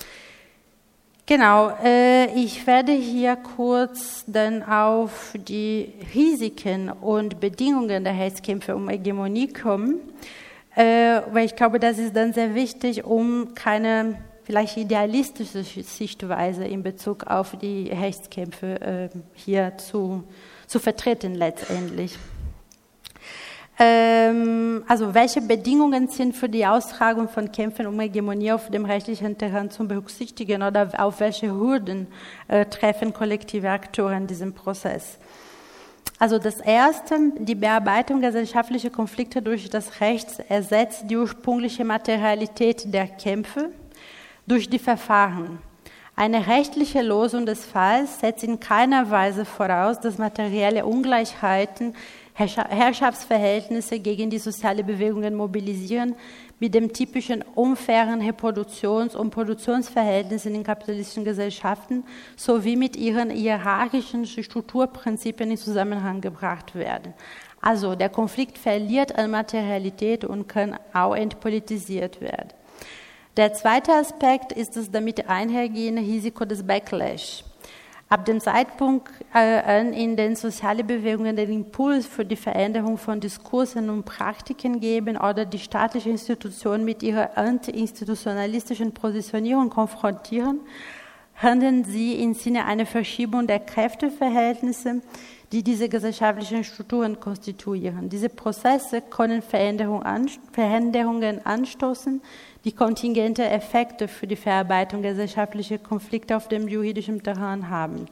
Genau, äh, ich werde hier kurz dann auf die Risiken und Bedingungen der Rechtskämpfe um Hegemonie kommen, äh, weil ich glaube, das ist dann sehr wichtig, um keine vielleicht idealistische Sichtweise in Bezug auf die Rechtskämpfe äh, hier zu, zu vertreten letztendlich. Also welche Bedingungen sind für die Austragung von Kämpfen um Hegemonie auf dem rechtlichen Terrain zu berücksichtigen oder auf welche Hürden äh, treffen kollektive Akteure in diesem Prozess? Also das Erste, die Bearbeitung gesellschaftlicher Konflikte durch das Recht ersetzt die ursprüngliche Materialität der Kämpfe durch die Verfahren. Eine rechtliche Losung des Falls setzt in keiner Weise voraus, dass materielle Ungleichheiten Herrschaftsverhältnisse gegen die sozialen Bewegungen mobilisieren, mit dem typischen unfairen Reproduktions- und Produktionsverhältnissen in kapitalistischen Gesellschaften sowie mit ihren hierarchischen Strukturprinzipien in Zusammenhang gebracht werden. Also der Konflikt verliert an Materialität und kann auch entpolitisiert werden. Der zweite Aspekt ist das damit einhergehende Risiko des Backlash. Ab dem Zeitpunkt an, in den sozialen Bewegungen den Impuls für die Veränderung von Diskursen und Praktiken geben oder die staatliche Institution mit ihrer anti-institutionalistischen Positionierung konfrontieren, handeln sie im Sinne einer Verschiebung der Kräfteverhältnisse, die diese gesellschaftlichen Strukturen konstituieren. Diese Prozesse können Veränderungen anstoßen, die kontingente Effekte für die Verarbeitung gesellschaftlicher Konflikte auf dem juridischen Terrain haben.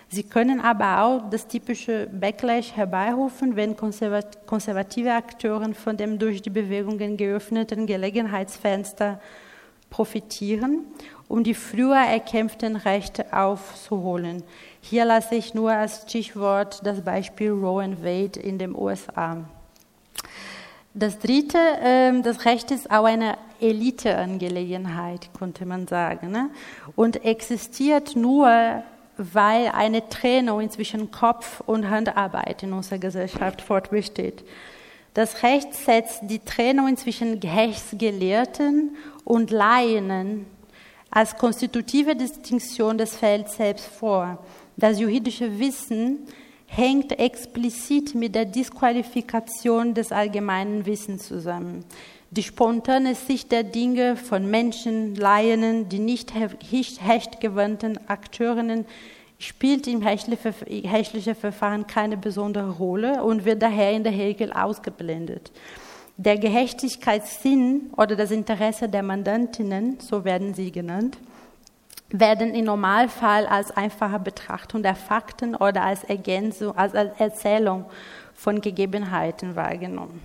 Sie können aber auch das typische Backlash herbeirufen, wenn konservative Akteure von dem durch die Bewegungen geöffneten Gelegenheitsfenster profitieren, um die früher erkämpften Rechte aufzuholen. Hier lasse ich nur als Stichwort das Beispiel Roe and Wade in den U S A. Das Dritte, äh, das Recht ist auch eine Eliteangelegenheit, könnte man sagen, ne? Und existiert nur, weil eine Trennung zwischen Kopf- und Handarbeit in unserer Gesellschaft fortbesteht. Das Recht setzt die Trennung zwischen Rechtsgelehrten und Laien als konstitutive Distinktion des Felds selbst vor. Das juridische Wissen hängt explizit mit der Disqualifikation des allgemeinen Wissens zusammen. Die spontane Sicht der Dinge von Menschen, Laien, die nicht rechtgewandten Akteurinnen spielt im rechtlichen Verfahren keine besondere Rolle und wird daher in der Regel ausgeblendet. Der Gerechtigkeitssinn oder das Interesse der Mandantinnen, so werden sie genannt, werden im Normalfall als einfache Betrachtung der Fakten oder als Ergänzung, als Erzählung von Gegebenheiten wahrgenommen.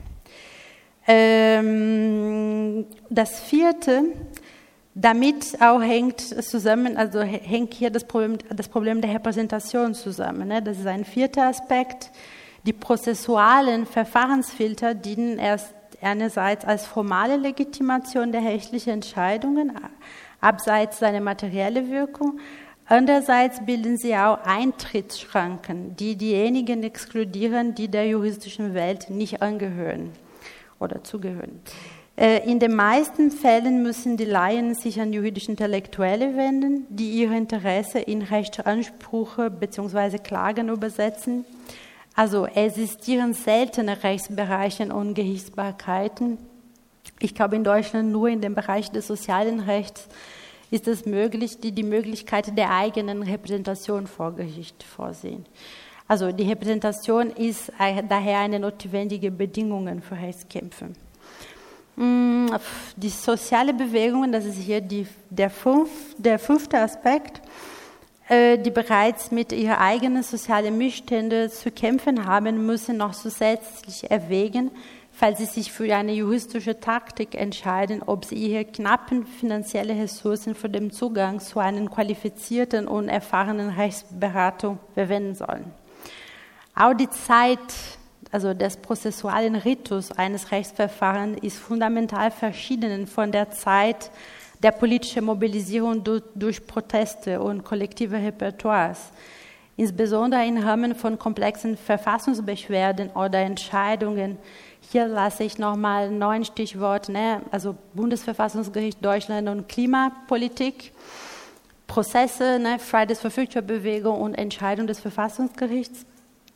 Ähm, das Vierte, damit auch hängt zusammen, also hängt hier das Problem, das Problem der Repräsentation zusammen. Ne? Das ist ein vierter Aspekt. Die prozessualen Verfahrensfilter dienen erst einerseits als formale Legitimation der rechtlichen Entscheidungen, abseits seiner materiellen Wirkung. Andererseits bilden sie auch Eintrittsschranken, die diejenigen exkludieren, die der juristischen Welt nicht angehören oder zugehören. In den meisten Fällen müssen die Laien sich an juridische Intellektuelle wenden, die ihre Interesse in Rechtsansprüche bzw. Klagen übersetzen. Also existieren seltene Rechtsbereiche und Gerichtsbarkeiten. Ich glaube, in Deutschland nur in dem Bereich des sozialen Rechts ist es möglich, die die Möglichkeit der eigenen Repräsentation vor Gericht vorsehen. Also die Repräsentation ist daher eine notwendige Bedingung für Rechtskämpfe. Die soziale Bewegung, das ist hier die, der, fünf, der fünfte Aspekt, die bereits mit ihren eigenen sozialen Missständen zu kämpfen haben, müssen noch zusätzlich erwägen, falls sie sich für eine juristische Taktik entscheiden, ob sie ihre knappen finanziellen Ressourcen für den Zugang zu einer qualifizierten und erfahrenen Rechtsberatung verwenden sollen. Auch die Zeit, also des prozessualen Ritus eines Rechtsverfahrens, ist fundamental verschieden von der Zeit der politischen Mobilisierung durch, durch Proteste und kollektive Repertoires. Insbesondere im Rahmen von komplexen Verfassungsbeschwerden oder Entscheidungen. Hier lasse ich nochmal neun Stichworte, ne? Also Bundesverfassungsgericht Deutschland und Klimapolitik, Prozesse, ne? Fridays for Future Bewegung und Entscheidung des Verfassungsgerichts.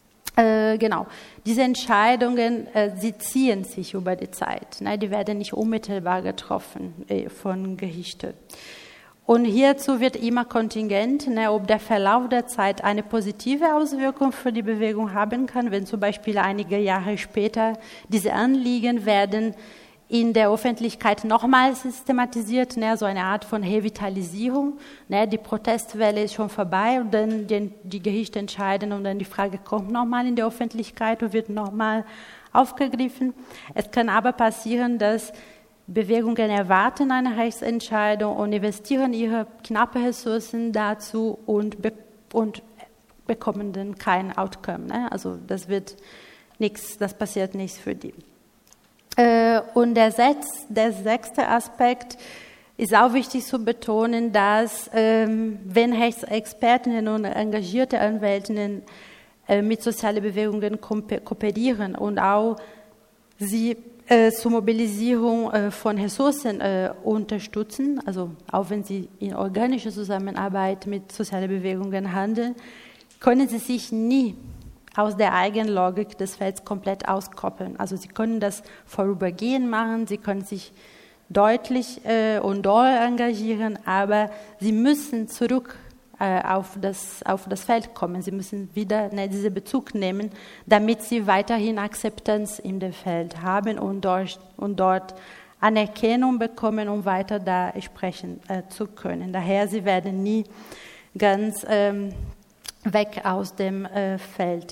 Äh, genau, diese Entscheidungen, äh, sie ziehen sich über die Zeit, ne? Die werden nicht unmittelbar getroffen äh, von Gerichten. Und hierzu wird immer kontingent, ne, ob der Verlauf der Zeit eine positive Auswirkung für die Bewegung haben kann, wenn zum Beispiel einige Jahre später diese Anliegen werden in der Öffentlichkeit nochmals systematisiert, ne, so eine Art von Revitalisierung. Ne, die Protestwelle ist schon vorbei und dann die, die Gerichte entscheiden und dann die Frage kommt nochmal in die Öffentlichkeit und wird nochmal aufgegriffen. Es kann aber passieren, dass Bewegungen erwarten eine Rechtsentscheidung und investieren ihre knappen Ressourcen dazu und, be- und bekommen dann kein Outcome. Ne? Also das wird nichts, das passiert nichts für die. Äh, und der, Sechs, der sechste Aspekt ist auch wichtig zu betonen, dass ähm, wenn Rechtsexpertinnen und engagierte Anwältinnen äh, mit sozialen Bewegungen kooperieren und auch sie Äh, zur Mobilisierung äh, von Ressourcen äh, unterstützen, also auch wenn sie in organischer Zusammenarbeit mit sozialen Bewegungen handeln, können sie sich nie aus der eigenen Logik des Felds komplett auskoppeln. Also sie können das vorübergehend machen, sie können sich deutlich äh, und doll engagieren, aber sie müssen zurück auf das, auf das Feld kommen. Sie müssen wieder ne, diesen Bezug nehmen, damit sie weiterhin Akzeptanz in dem Feld haben und dort, und dort Anerkennung bekommen, um weiter da sprechen äh, zu können. Daher, sie werden nie ganz ähm, weg aus dem äh, Feld.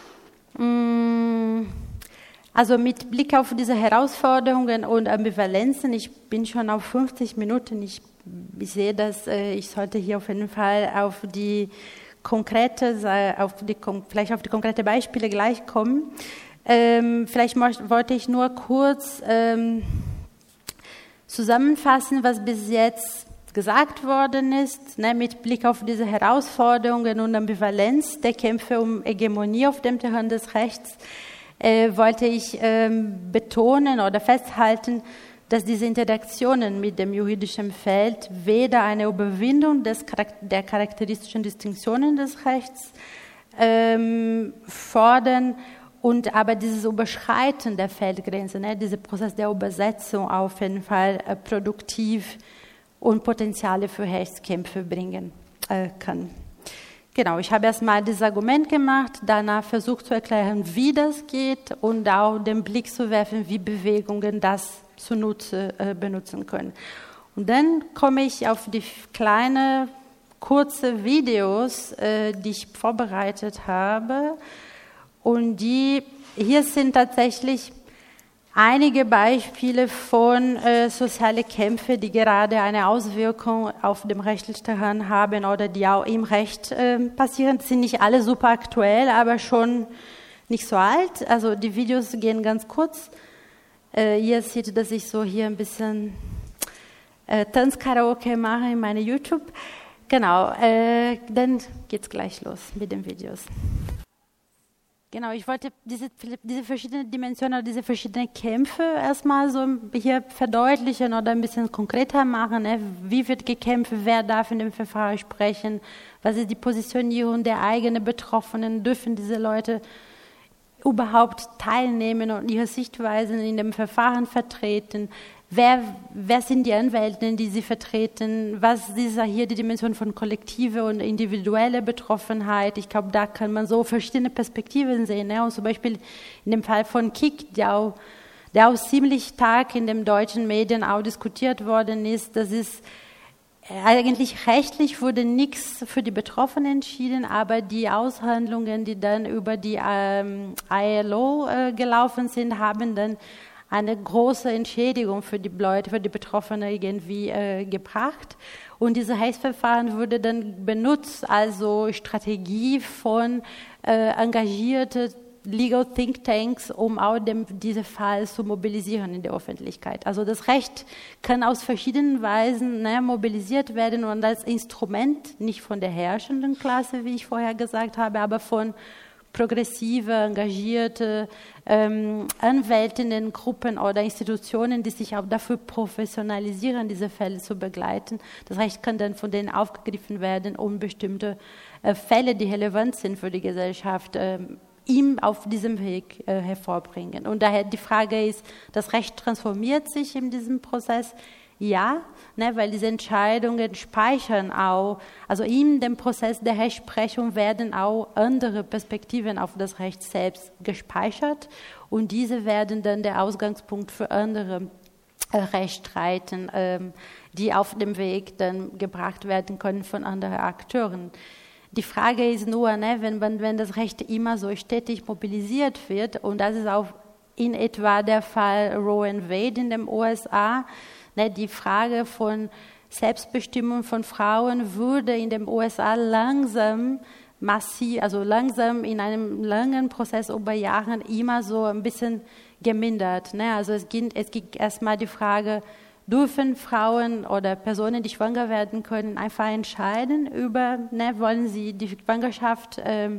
Mm. Also mit Blick auf diese Herausforderungen und Ambivalenzen, ich bin schon auf fünfzig Minuten, ich, ich sehe, dass äh, ich sollte hier auf jeden Fall auf die konkrete, auf die, vielleicht auf die konkrete Beispiele gleich kommen. Ähm, vielleicht wollte ich nur kurz ähm, zusammenfassen, was bis jetzt gesagt worden ist, ne, mit Blick auf diese Herausforderungen und Ambivalenz der Kämpfe um Hegemonie auf dem Terrain des Rechts. Äh, wollte ich ähm, betonen oder festhalten, dass diese Interaktionen mit dem juridischen Feld weder eine Überwindung des, der charakteristischen Distinktionen des Rechts ähm, fordern und aber dieses Überschreiten der Feldgrenze, ne, dieser Prozess der Übersetzung auf jeden Fall äh, produktiv und Potenziale für Rechtskämpfe bringen äh, kann. Genau, ich habe erstmal das Argument gemacht, danach versucht zu erklären, wie das geht und auch den Blick zu werfen, wie Bewegungen das zunutze äh, benutzen können. Und dann komme ich auf die kleinen, kurze Videos, äh, die ich vorbereitet habe. Und die, hier sind tatsächlich einige Beispiele von äh, sozialen Kämpfen, die gerade eine Auswirkung auf dem rechtlichen Terrain haben oder die auch im Recht äh, passieren. Die sind nicht alle super aktuell, aber schon nicht so alt. Also die Videos gehen ganz kurz. Äh, ihr seht, dass ich so hier ein bisschen äh, Tanzkaraoke mache in meinem YouTube. Genau, äh, dann geht's gleich los mit den Videos. Genau, ich wollte diese, diese verschiedenen Dimensionen oder diese verschiedenen Kämpfe erstmal so hier verdeutlichen oder ein bisschen konkreter machen. Ne? Wie wird gekämpft, wer darf in dem Verfahren sprechen, was ist die Positionierung der eigenen Betroffenen, dürfen diese Leute überhaupt teilnehmen und ihre Sichtweisen in dem Verfahren vertreten, wer, wer sind die Anwälte, die sie vertreten, was ist hier die Dimension von kollektive und individuelle Betroffenheit. Ich glaube, da kann man so verschiedene Perspektiven sehen. Ne? Und zum Beispiel in dem Fall von Kik, der auch, der auch ziemlich stark in den deutschen Medien auch diskutiert worden ist, das ist eigentlich rechtlich wurde nichts für die Betroffenen entschieden, aber die Aushandlungen, die dann über die ähm, I L O äh, gelaufen sind, haben dann eine große Entschädigung für die Leute, für die Betroffenen irgendwie äh, gebracht. Und dieses Rechtsverfahren wurde dann benutzt als Strategie von äh, engagierten Legal Think Tanks, um auch dem, diese Fall zu mobilisieren in der Öffentlichkeit. Also das Recht kann aus verschiedenen Weisen ne, mobilisiert werden und als Instrument, nicht von der herrschenden Klasse, wie ich vorher gesagt habe, aber von progressive, engagierte ähm, Anwältinnen, Gruppen oder Institutionen, die sich auch dafür professionalisieren, diese Fälle zu begleiten. Das Recht kann dann von denen aufgegriffen werden, um bestimmte äh, Fälle, die relevant sind für die Gesellschaft, ähm, ihm auf diesem Weg äh, hervorbringen. Und daher die Frage ist, das Recht transformiert sich in diesem Prozess? Ja, ne, weil diese Entscheidungen speichern auch, also in dem Prozess der Rechtsprechung werden auch andere Perspektiven auf das Recht selbst gespeichert und diese werden dann der Ausgangspunkt für andere äh, Rechtsstreiten, ähm, die auf dem Weg dann gebracht werden können von anderen Akteuren. Die Frage ist nur, ne, wenn, wenn das Recht immer so stetig mobilisiert wird, und das ist auch in etwa der Fall Roe and Wade in den U S A, ne, die Frage von Selbstbestimmung von Frauen wurde in den U S A langsam massiv, also langsam in einem langen Prozess über Jahre immer so ein bisschen gemindert. Ne? Also es ging, es ging erstmal die Frage, dürfen Frauen oder Personen, die schwanger werden können, einfach entscheiden über, ne, wollen sie die Schwangerschaft ähm,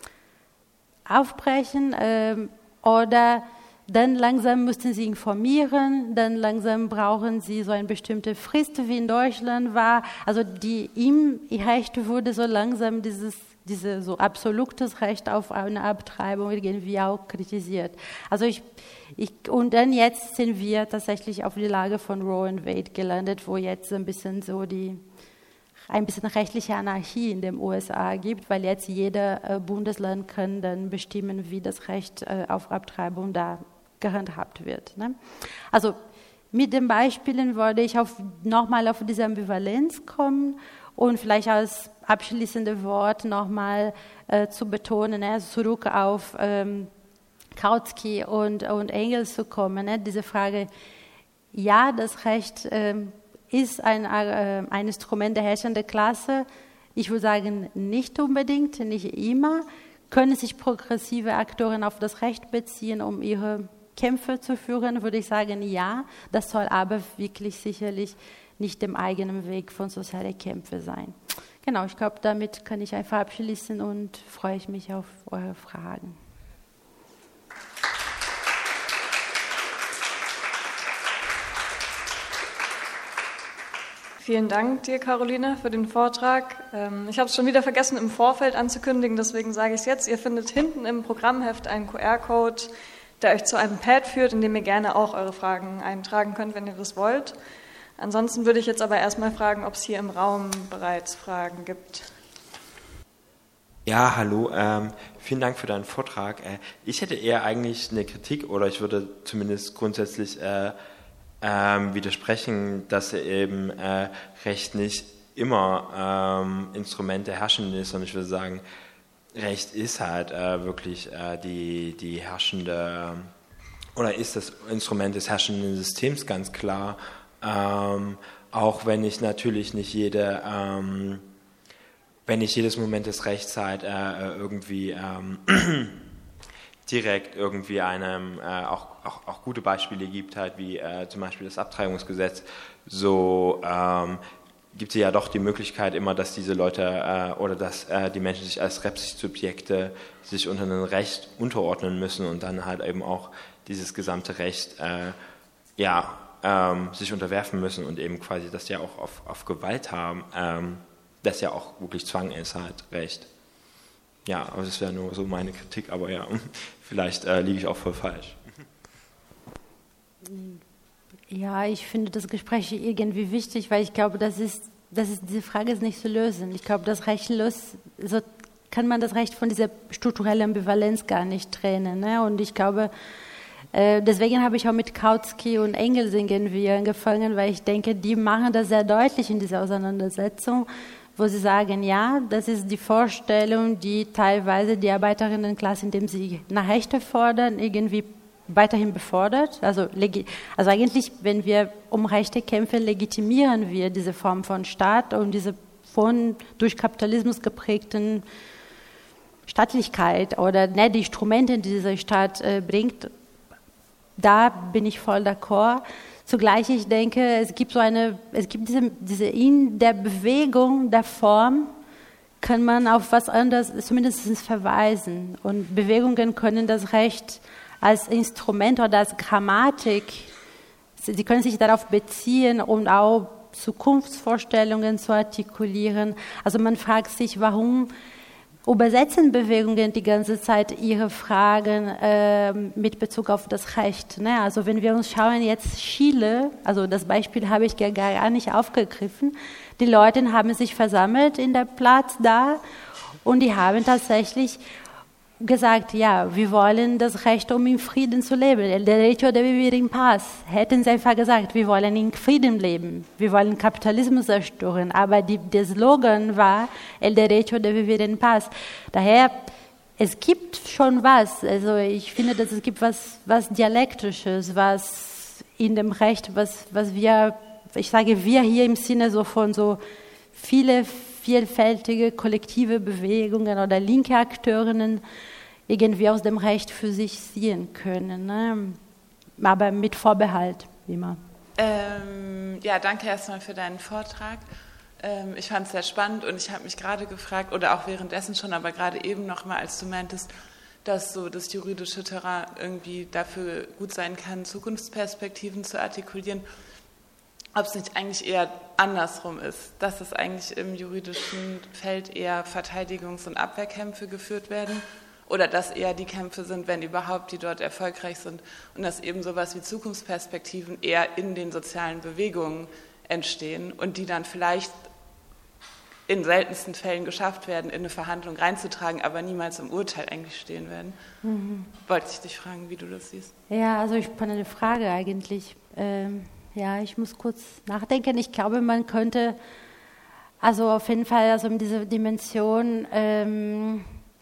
aufbrechen ähm, oder dann langsam müssten sie informieren, dann langsam brauchen sie so eine bestimmte Frist, wie in Deutschland war. Also die, im Recht wurde so langsam dieses diese so absolutes Recht auf eine Abtreibung irgendwie auch kritisiert. Also ich, ich, und dann jetzt sind wir tatsächlich auf die Lage von Roe and Wade gelandet, wo jetzt ein bisschen so die, ein bisschen rechtliche Anarchie in den U S A gibt, weil jetzt jeder äh, Bundesland kann dann bestimmen, wie das Recht äh, auf Abtreibung da gehandhabt wird. Ne? Also mit den Beispielen wollte ich auf, nochmal auf diese Ambivalenz kommen Und vielleicht als abschließende Wort nochmal äh, zu betonen, ne, zurück auf ähm, Kautsky und, und Engels zu kommen, ne, diese Frage, ja, das Recht ähm, ist ein, äh, ein Instrument der herrschenden Klasse. Ich würde sagen, nicht unbedingt, nicht immer. Können sich progressive Akteure auf das Recht beziehen, um ihre Kämpfe zu führen, würde ich sagen, ja. Das soll aber wirklich sicherlich nicht dem eigenen Weg von sozialen Kämpfen sein. Genau, ich glaube, damit kann ich einfach abschließen und freue ich mich auf eure Fragen. Vielen Dank dir, Caroline, für den Vortrag. Ich habe es schon wieder vergessen, im Vorfeld anzukündigen, deswegen sage ich es jetzt. Ihr findet hinten im Programmheft einen Q R-Code, der euch zu einem Pad führt, in dem ihr gerne auch eure Fragen eintragen könnt, wenn ihr das wollt. Ansonsten würde ich jetzt aber erstmal fragen, ob es hier im Raum bereits Fragen gibt. Ja, hallo. Ähm, vielen Dank für deinen Vortrag. Äh, ich hätte eher eigentlich eine Kritik, oder ich würde zumindest grundsätzlich äh, ähm, widersprechen, dass eben äh, Recht nicht immer ähm, Instrument der Herrschenden ist, sondern ich würde sagen, Recht ist halt äh, wirklich äh, die, die herrschende, oder ist das Instrument des herrschenden Systems, ganz klar. Ähm, auch wenn ich natürlich nicht jede, ähm, wenn nicht jedes Moment des Rechts halt äh, irgendwie ähm, direkt irgendwie einem äh, auch, auch, auch gute Beispiele gibt, halt wie äh, zum Beispiel das Abtreibungsgesetz, so ähm, gibt es ja doch die Möglichkeit immer, dass diese Leute äh, oder dass äh, die Menschen sich als Rechtssubjekte sich unter ein Recht unterordnen müssen und dann halt eben auch dieses gesamte Recht äh, ja, ähm, sich unterwerfen müssen und eben quasi das ja auch auf, auf Gewalt haben, ähm, das ja auch wirklich Zwang ist, halt Recht. Ja, aber das wäre nur so meine Kritik, aber ja, vielleicht äh, liege ich auch voll falsch. Ja, ich finde das Gespräch irgendwie wichtig, weil ich glaube, das ist, das ist, diese Frage ist nicht zu lösen. Ich glaube, das Recht löst, so kann man das Recht von dieser strukturellen Ambivalenz gar nicht trennen. Ne? Und ich glaube, äh, deswegen habe ich auch mit Kautsky und Engels irgendwie angefangen, weil ich denke, die machen das sehr deutlich in dieser Auseinandersetzung, wo sie sagen, ja, das ist die Vorstellung, die teilweise die Arbeiterinnenklasse, indem sie nach Rechte fordern, irgendwie weiterhin befordert. Also, also eigentlich, wenn wir um Rechte kämpfen, legitimieren wir diese Form von Staat und diese von durch Kapitalismus geprägten Staatlichkeit oder ne, die Instrumente, die dieser Staat äh, bringt. Da bin ich voll d'accord. Zugleich, ich denke, es gibt so eine, es gibt diese, diese in der Bewegung, der Form, kann man auf was anderes zumindest verweisen. Und Bewegungen können das Recht als Instrument oder als Grammatik, sie können sich darauf beziehen, um auch Zukunftsvorstellungen zu artikulieren. Also man fragt sich, warum übersetzen Bewegungen die ganze Zeit ihre Fragen äh, mit Bezug auf das Recht. Ne? Also wenn wir uns schauen, jetzt Chile, also das Beispiel habe ich gar nicht aufgegriffen, die Leute haben sich versammelt in der Platz da und die haben tatsächlich gesagt, ja, wir wollen das Recht, um in Frieden zu leben. El derecho de vivir en paz. Hätten sie einfach gesagt, wir wollen in Frieden leben. Wir wollen Kapitalismus zerstören. Aber die, der Slogan war El derecho de vivir en paz. Daher, es gibt schon was. Also ich finde, dass es gibt was, was Dialektisches, was in dem Recht, was, was wir, ich sage wir hier im Sinne so von so viele vielfältige kollektive Bewegungen oder linke Akteurinnen irgendwie aus dem Recht für sich ziehen können. Ne? Aber mit Vorbehalt immer. Ähm, ja, danke erstmal für deinen Vortrag. Ähm, ich fand es sehr spannend und ich habe mich gerade gefragt, oder auch währenddessen schon, aber gerade eben nochmal, als du meintest, dass so das juridische Terrain irgendwie dafür gut sein kann, Zukunftsperspektiven zu artikulieren, ob es nicht eigentlich eher andersrum ist, dass es eigentlich im juridischen Feld eher Verteidigungs- und Abwehrkämpfe geführt werden oder dass eher die Kämpfe sind, wenn überhaupt, die dort erfolgreich sind und dass eben sowas wie Zukunftsperspektiven eher in den sozialen Bewegungen entstehen und die dann vielleicht in seltensten Fällen geschafft werden, in eine Verhandlung reinzutragen, aber niemals im Urteil eigentlich stehen werden. Mhm. Wollte ich dich fragen, wie du das siehst. Ja, also spannende Frage eigentlich. Ähm Ja, ich muss kurz nachdenken. Ich glaube, man könnte Also auf jeden Fall, also in dieser Dimension, ähm,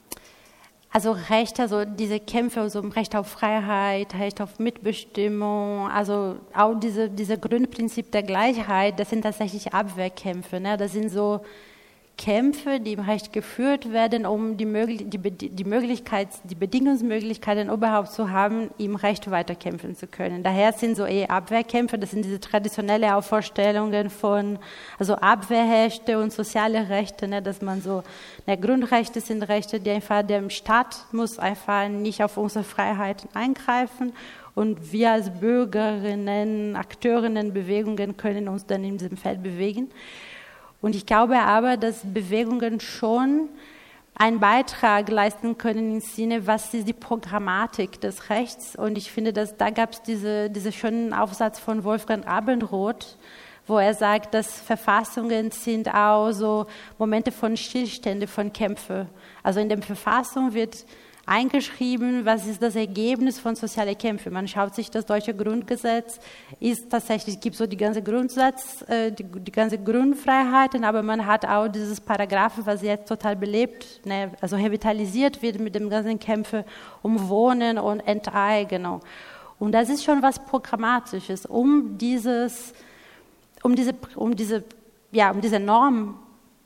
also Rechte, also diese Kämpfe, also Recht auf Freiheit, Recht auf Mitbestimmung, also auch diese, diese Grundprinzip der Gleichheit, das sind tatsächlich Abwehrkämpfe, ne? Das sind so Kämpfe, die im Recht geführt werden, um die, Möglich- die, die Möglichkeit, die Bedingungsmöglichkeiten überhaupt zu haben, im Recht weiterkämpfen zu können. Daher sind so eher Abwehrkämpfe, das sind diese traditionelle Vorstellungen von, also Abwehrrechte und soziale Rechte, ne, dass man so, ne, Grundrechte sind Rechte, die einfach, der Staat muss einfach nicht auf unsere Freiheiten eingreifen und wir als Bürgerinnen, Akteurinnen, Bewegungen können uns dann in diesem Feld bewegen. Und ich glaube aber, dass Bewegungen schon einen Beitrag leisten können im Sinne, was ist die Programmatik des Rechts. Und ich finde, dass da gab es diese, diese schönen Aufsatz von Wolfgang Abendroth, wo er sagt, dass Verfassungen sind auch so Momente von Stillstände, von Kämpfen. Also in der Verfassung wird eingeschrieben, was ist das Ergebnis von sozialen Kämpfen. Man schaut sich das deutsche Grundgesetz, ist tatsächlich, es gibt so die ganze Grundsatz, die, die ganze Grundfreiheiten, aber man hat auch dieses Paragraphen, was jetzt total belebt, ne, also revitalisiert wird mit dem ganzen Kämpfen um Wohnen und Enteignung. Und das ist schon was Programmatisches, um dieses, um diese, um diese, ja, um diese Norm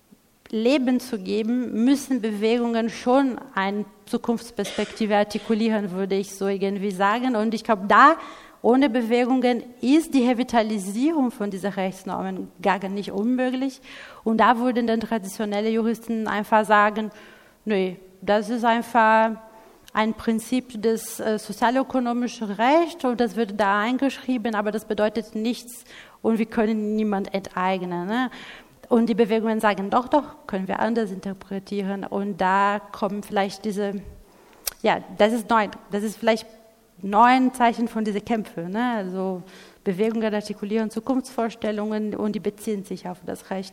Leben zu geben, müssen Bewegungen schon eine Zukunftsperspektive artikulieren, würde ich so irgendwie sagen. Und ich glaube, da ohne Bewegungen ist die Revitalisierung von diesen Rechtsnormen gar nicht unmöglich. Und da würden dann traditionelle Juristen einfach sagen, nee, das ist einfach ein Prinzip des äh, sozialökonomischen Rechts und das wird da eingeschrieben, aber das bedeutet nichts und wir können niemand enteignen, ne? Und die Bewegungen sagen, doch, doch, können wir anders interpretieren. Und da kommen vielleicht diese, ja, das ist neu, das ist vielleicht neun Zeichen von diesen Kämpfen, ne? Also Bewegungen artikulieren Zukunftsvorstellungen und die beziehen sich auf das Recht.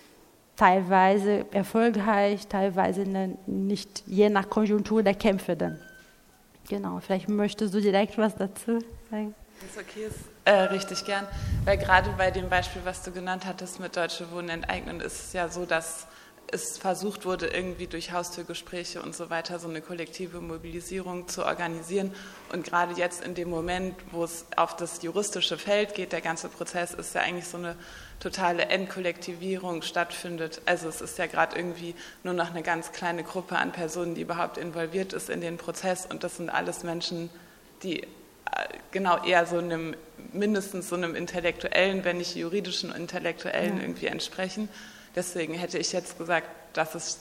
Teilweise erfolgreich, teilweise nicht, je nach Konjunktur der Kämpfe dann. Genau, vielleicht möchtest du direkt was dazu sagen. Das ist okay, ist äh, richtig gern, weil gerade bei dem Beispiel, was du genannt hattest mit Deutsche Wohnen enteignen, ist es ja so, dass es versucht wurde, irgendwie durch Haustürgespräche und so weiter so eine kollektive Mobilisierung zu organisieren. Und gerade jetzt in dem Moment, wo es auf das juristische Feld geht, der ganze Prozess, ist ja eigentlich so eine totale Entkollektivierung stattfindet. Also es ist ja gerade irgendwie nur noch eine ganz kleine Gruppe an Personen, die überhaupt involviert ist in den Prozess. Und das sind alles Menschen, die genau eher so einem, mindestens so einem intellektuellen, wenn nicht juridischen Intellektuellen ja. irgendwie entsprechen. Deswegen hätte ich jetzt gesagt, dass es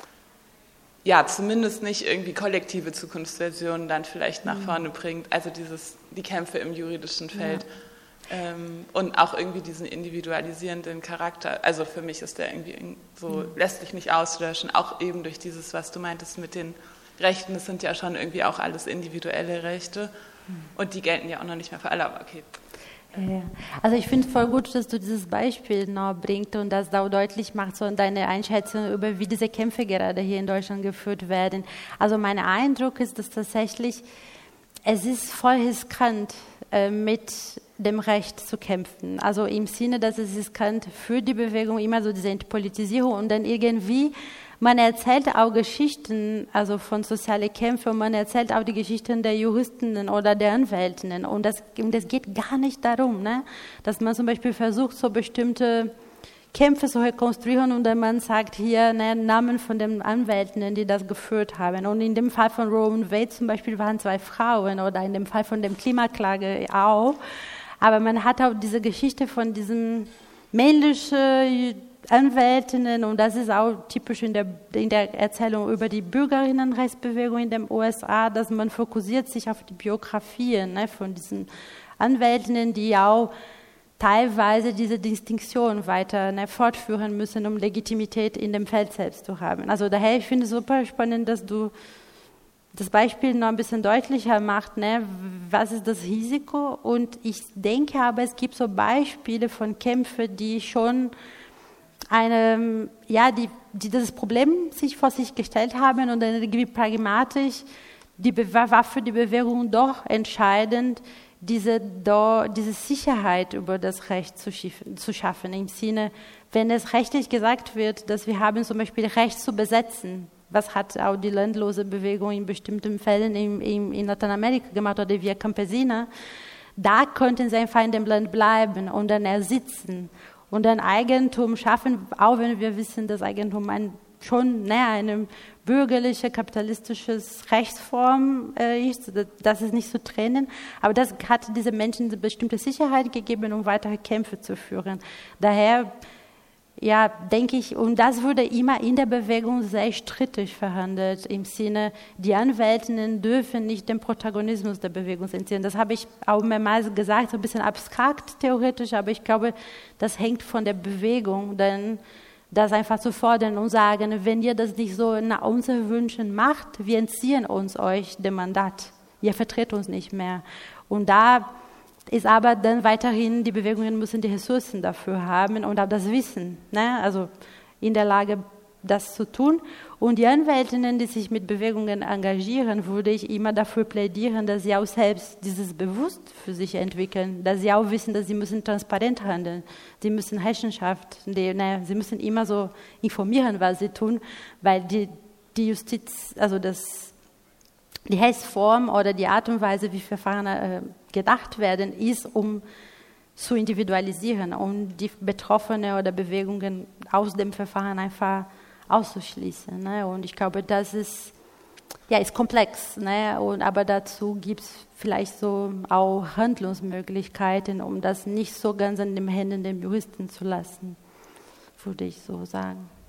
ja zumindest nicht irgendwie kollektive Zukunftsversionen dann vielleicht nach mhm. vorne bringt, also dieses, die Kämpfe im juridischen Feld ja. ähm, und auch irgendwie diesen individualisierenden Charakter, also für mich ist der irgendwie so, mhm. lässt sich nicht auslöschen, auch eben durch dieses, was du meintest mit den Rechten, das sind ja schon irgendwie auch alles individuelle Rechte. Und die gelten ja auch noch nicht mehr für alle, aber okay. Ja. Also ich finde es voll gut, dass du dieses Beispiel noch bringst und das auch deutlich macht, so deine Einschätzung über, wie diese Kämpfe gerade hier in Deutschland geführt werden. Also mein Eindruck ist, dass tatsächlich, es ist voll riskant, äh, mit dem Recht zu kämpfen. Also im Sinne, dass es riskant für die Bewegung immer so diese Entpolitisierung und dann irgendwie man erzählt auch Geschichten, also von sozialen Kämpfen, und man erzählt auch die Geschichten der Juristinnen oder der Anwältinnen. Und das, das geht gar nicht darum, ne? Dass man zum Beispiel versucht, so bestimmte Kämpfe zu rekonstruieren und dann man sagt hier ne, Namen von den Anwältinnen, die das geführt haben. Und in dem Fall von Roe und Wade zum Beispiel waren zwei Frauen oder in dem Fall von dem Klimaklage auch. Aber man hat auch diese Geschichte von diesen männlichen Anwältinnen, und das ist auch typisch in der, in der Erzählung über die Bürgerinnenrechtsbewegung in den U S A, dass man fokussiert sich auf die Biografien ne, von diesen Anwältinnen, die auch teilweise diese Distinktion weiter ne, fortführen müssen, um Legitimität in dem Feld selbst zu haben. Also daher, ich finde es super spannend, dass du das Beispiel noch ein bisschen deutlicher machst, ne, was ist das Risiko? Und ich denke aber, es gibt so Beispiele von Kämpfen, die schon eine, ja, die, die das Problem sich vor sich gestellt haben und dann irgendwie pragmatisch, die war für die Bewegung doch entscheidend, diese, diese Sicherheit über das Recht zu, schiffen, zu schaffen, im Sinne, wenn es rechtlich gesagt wird, dass wir haben zum Beispiel Recht zu besetzen, was hat auch die landlose Bewegung in bestimmten Fällen in, in, in Lateinamerika gemacht oder wir Campesiner, da könnten sie einfach in dem Land bleiben und dann ersitzen und dann Eigentum schaffen, auch wenn wir wissen, dass Eigentum ein, schon näher eine bürgerliche, kapitalistische Rechtsform äh, ist, das ist nicht zu trennen, aber das hat diese Menschen eine bestimmte Sicherheit gegeben, um weitere Kämpfe zu führen. Daher ja, denke ich, und das wurde immer in der Bewegung sehr strittig verhandelt, im Sinne, die Anwältinnen dürfen nicht den Protagonismus der Bewegung entziehen. Das habe ich auch mehrmals gesagt, so ein bisschen abstrakt theoretisch, aber ich glaube, das hängt von der Bewegung, denn das einfach zu fordern und sagen, wenn ihr das nicht so nach unseren Wünschen macht, wir entziehen uns euch dem Mandat. Ihr vertretet uns nicht mehr. Und da ist aber dann weiterhin, die Bewegungen müssen die Ressourcen dafür haben und auch das Wissen, ne? Also in der Lage, das zu tun. Und die Anwältinnen, die sich mit Bewegungen engagieren, würde ich immer dafür plädieren, dass sie auch selbst dieses Bewusst für sich entwickeln, dass sie auch wissen, dass sie müssen transparent handeln, sie müssen Rechenschaft, die, ne, sie müssen immer so informieren, was sie tun, weil die, die Justiz, also das die Rechtsform oder die Art und Weise, wie Verfahren äh, gedacht werden, ist, um zu individualisieren, um die Betroffenen oder Bewegungen aus dem Verfahren einfach auszuschließen. Ne? Und ich glaube, das ist, ja, ist komplex, ne? Und, aber dazu gibt es vielleicht so auch Handlungsmöglichkeiten, um das nicht so ganz in den Händen der Juristen zu lassen, würde ich so sagen.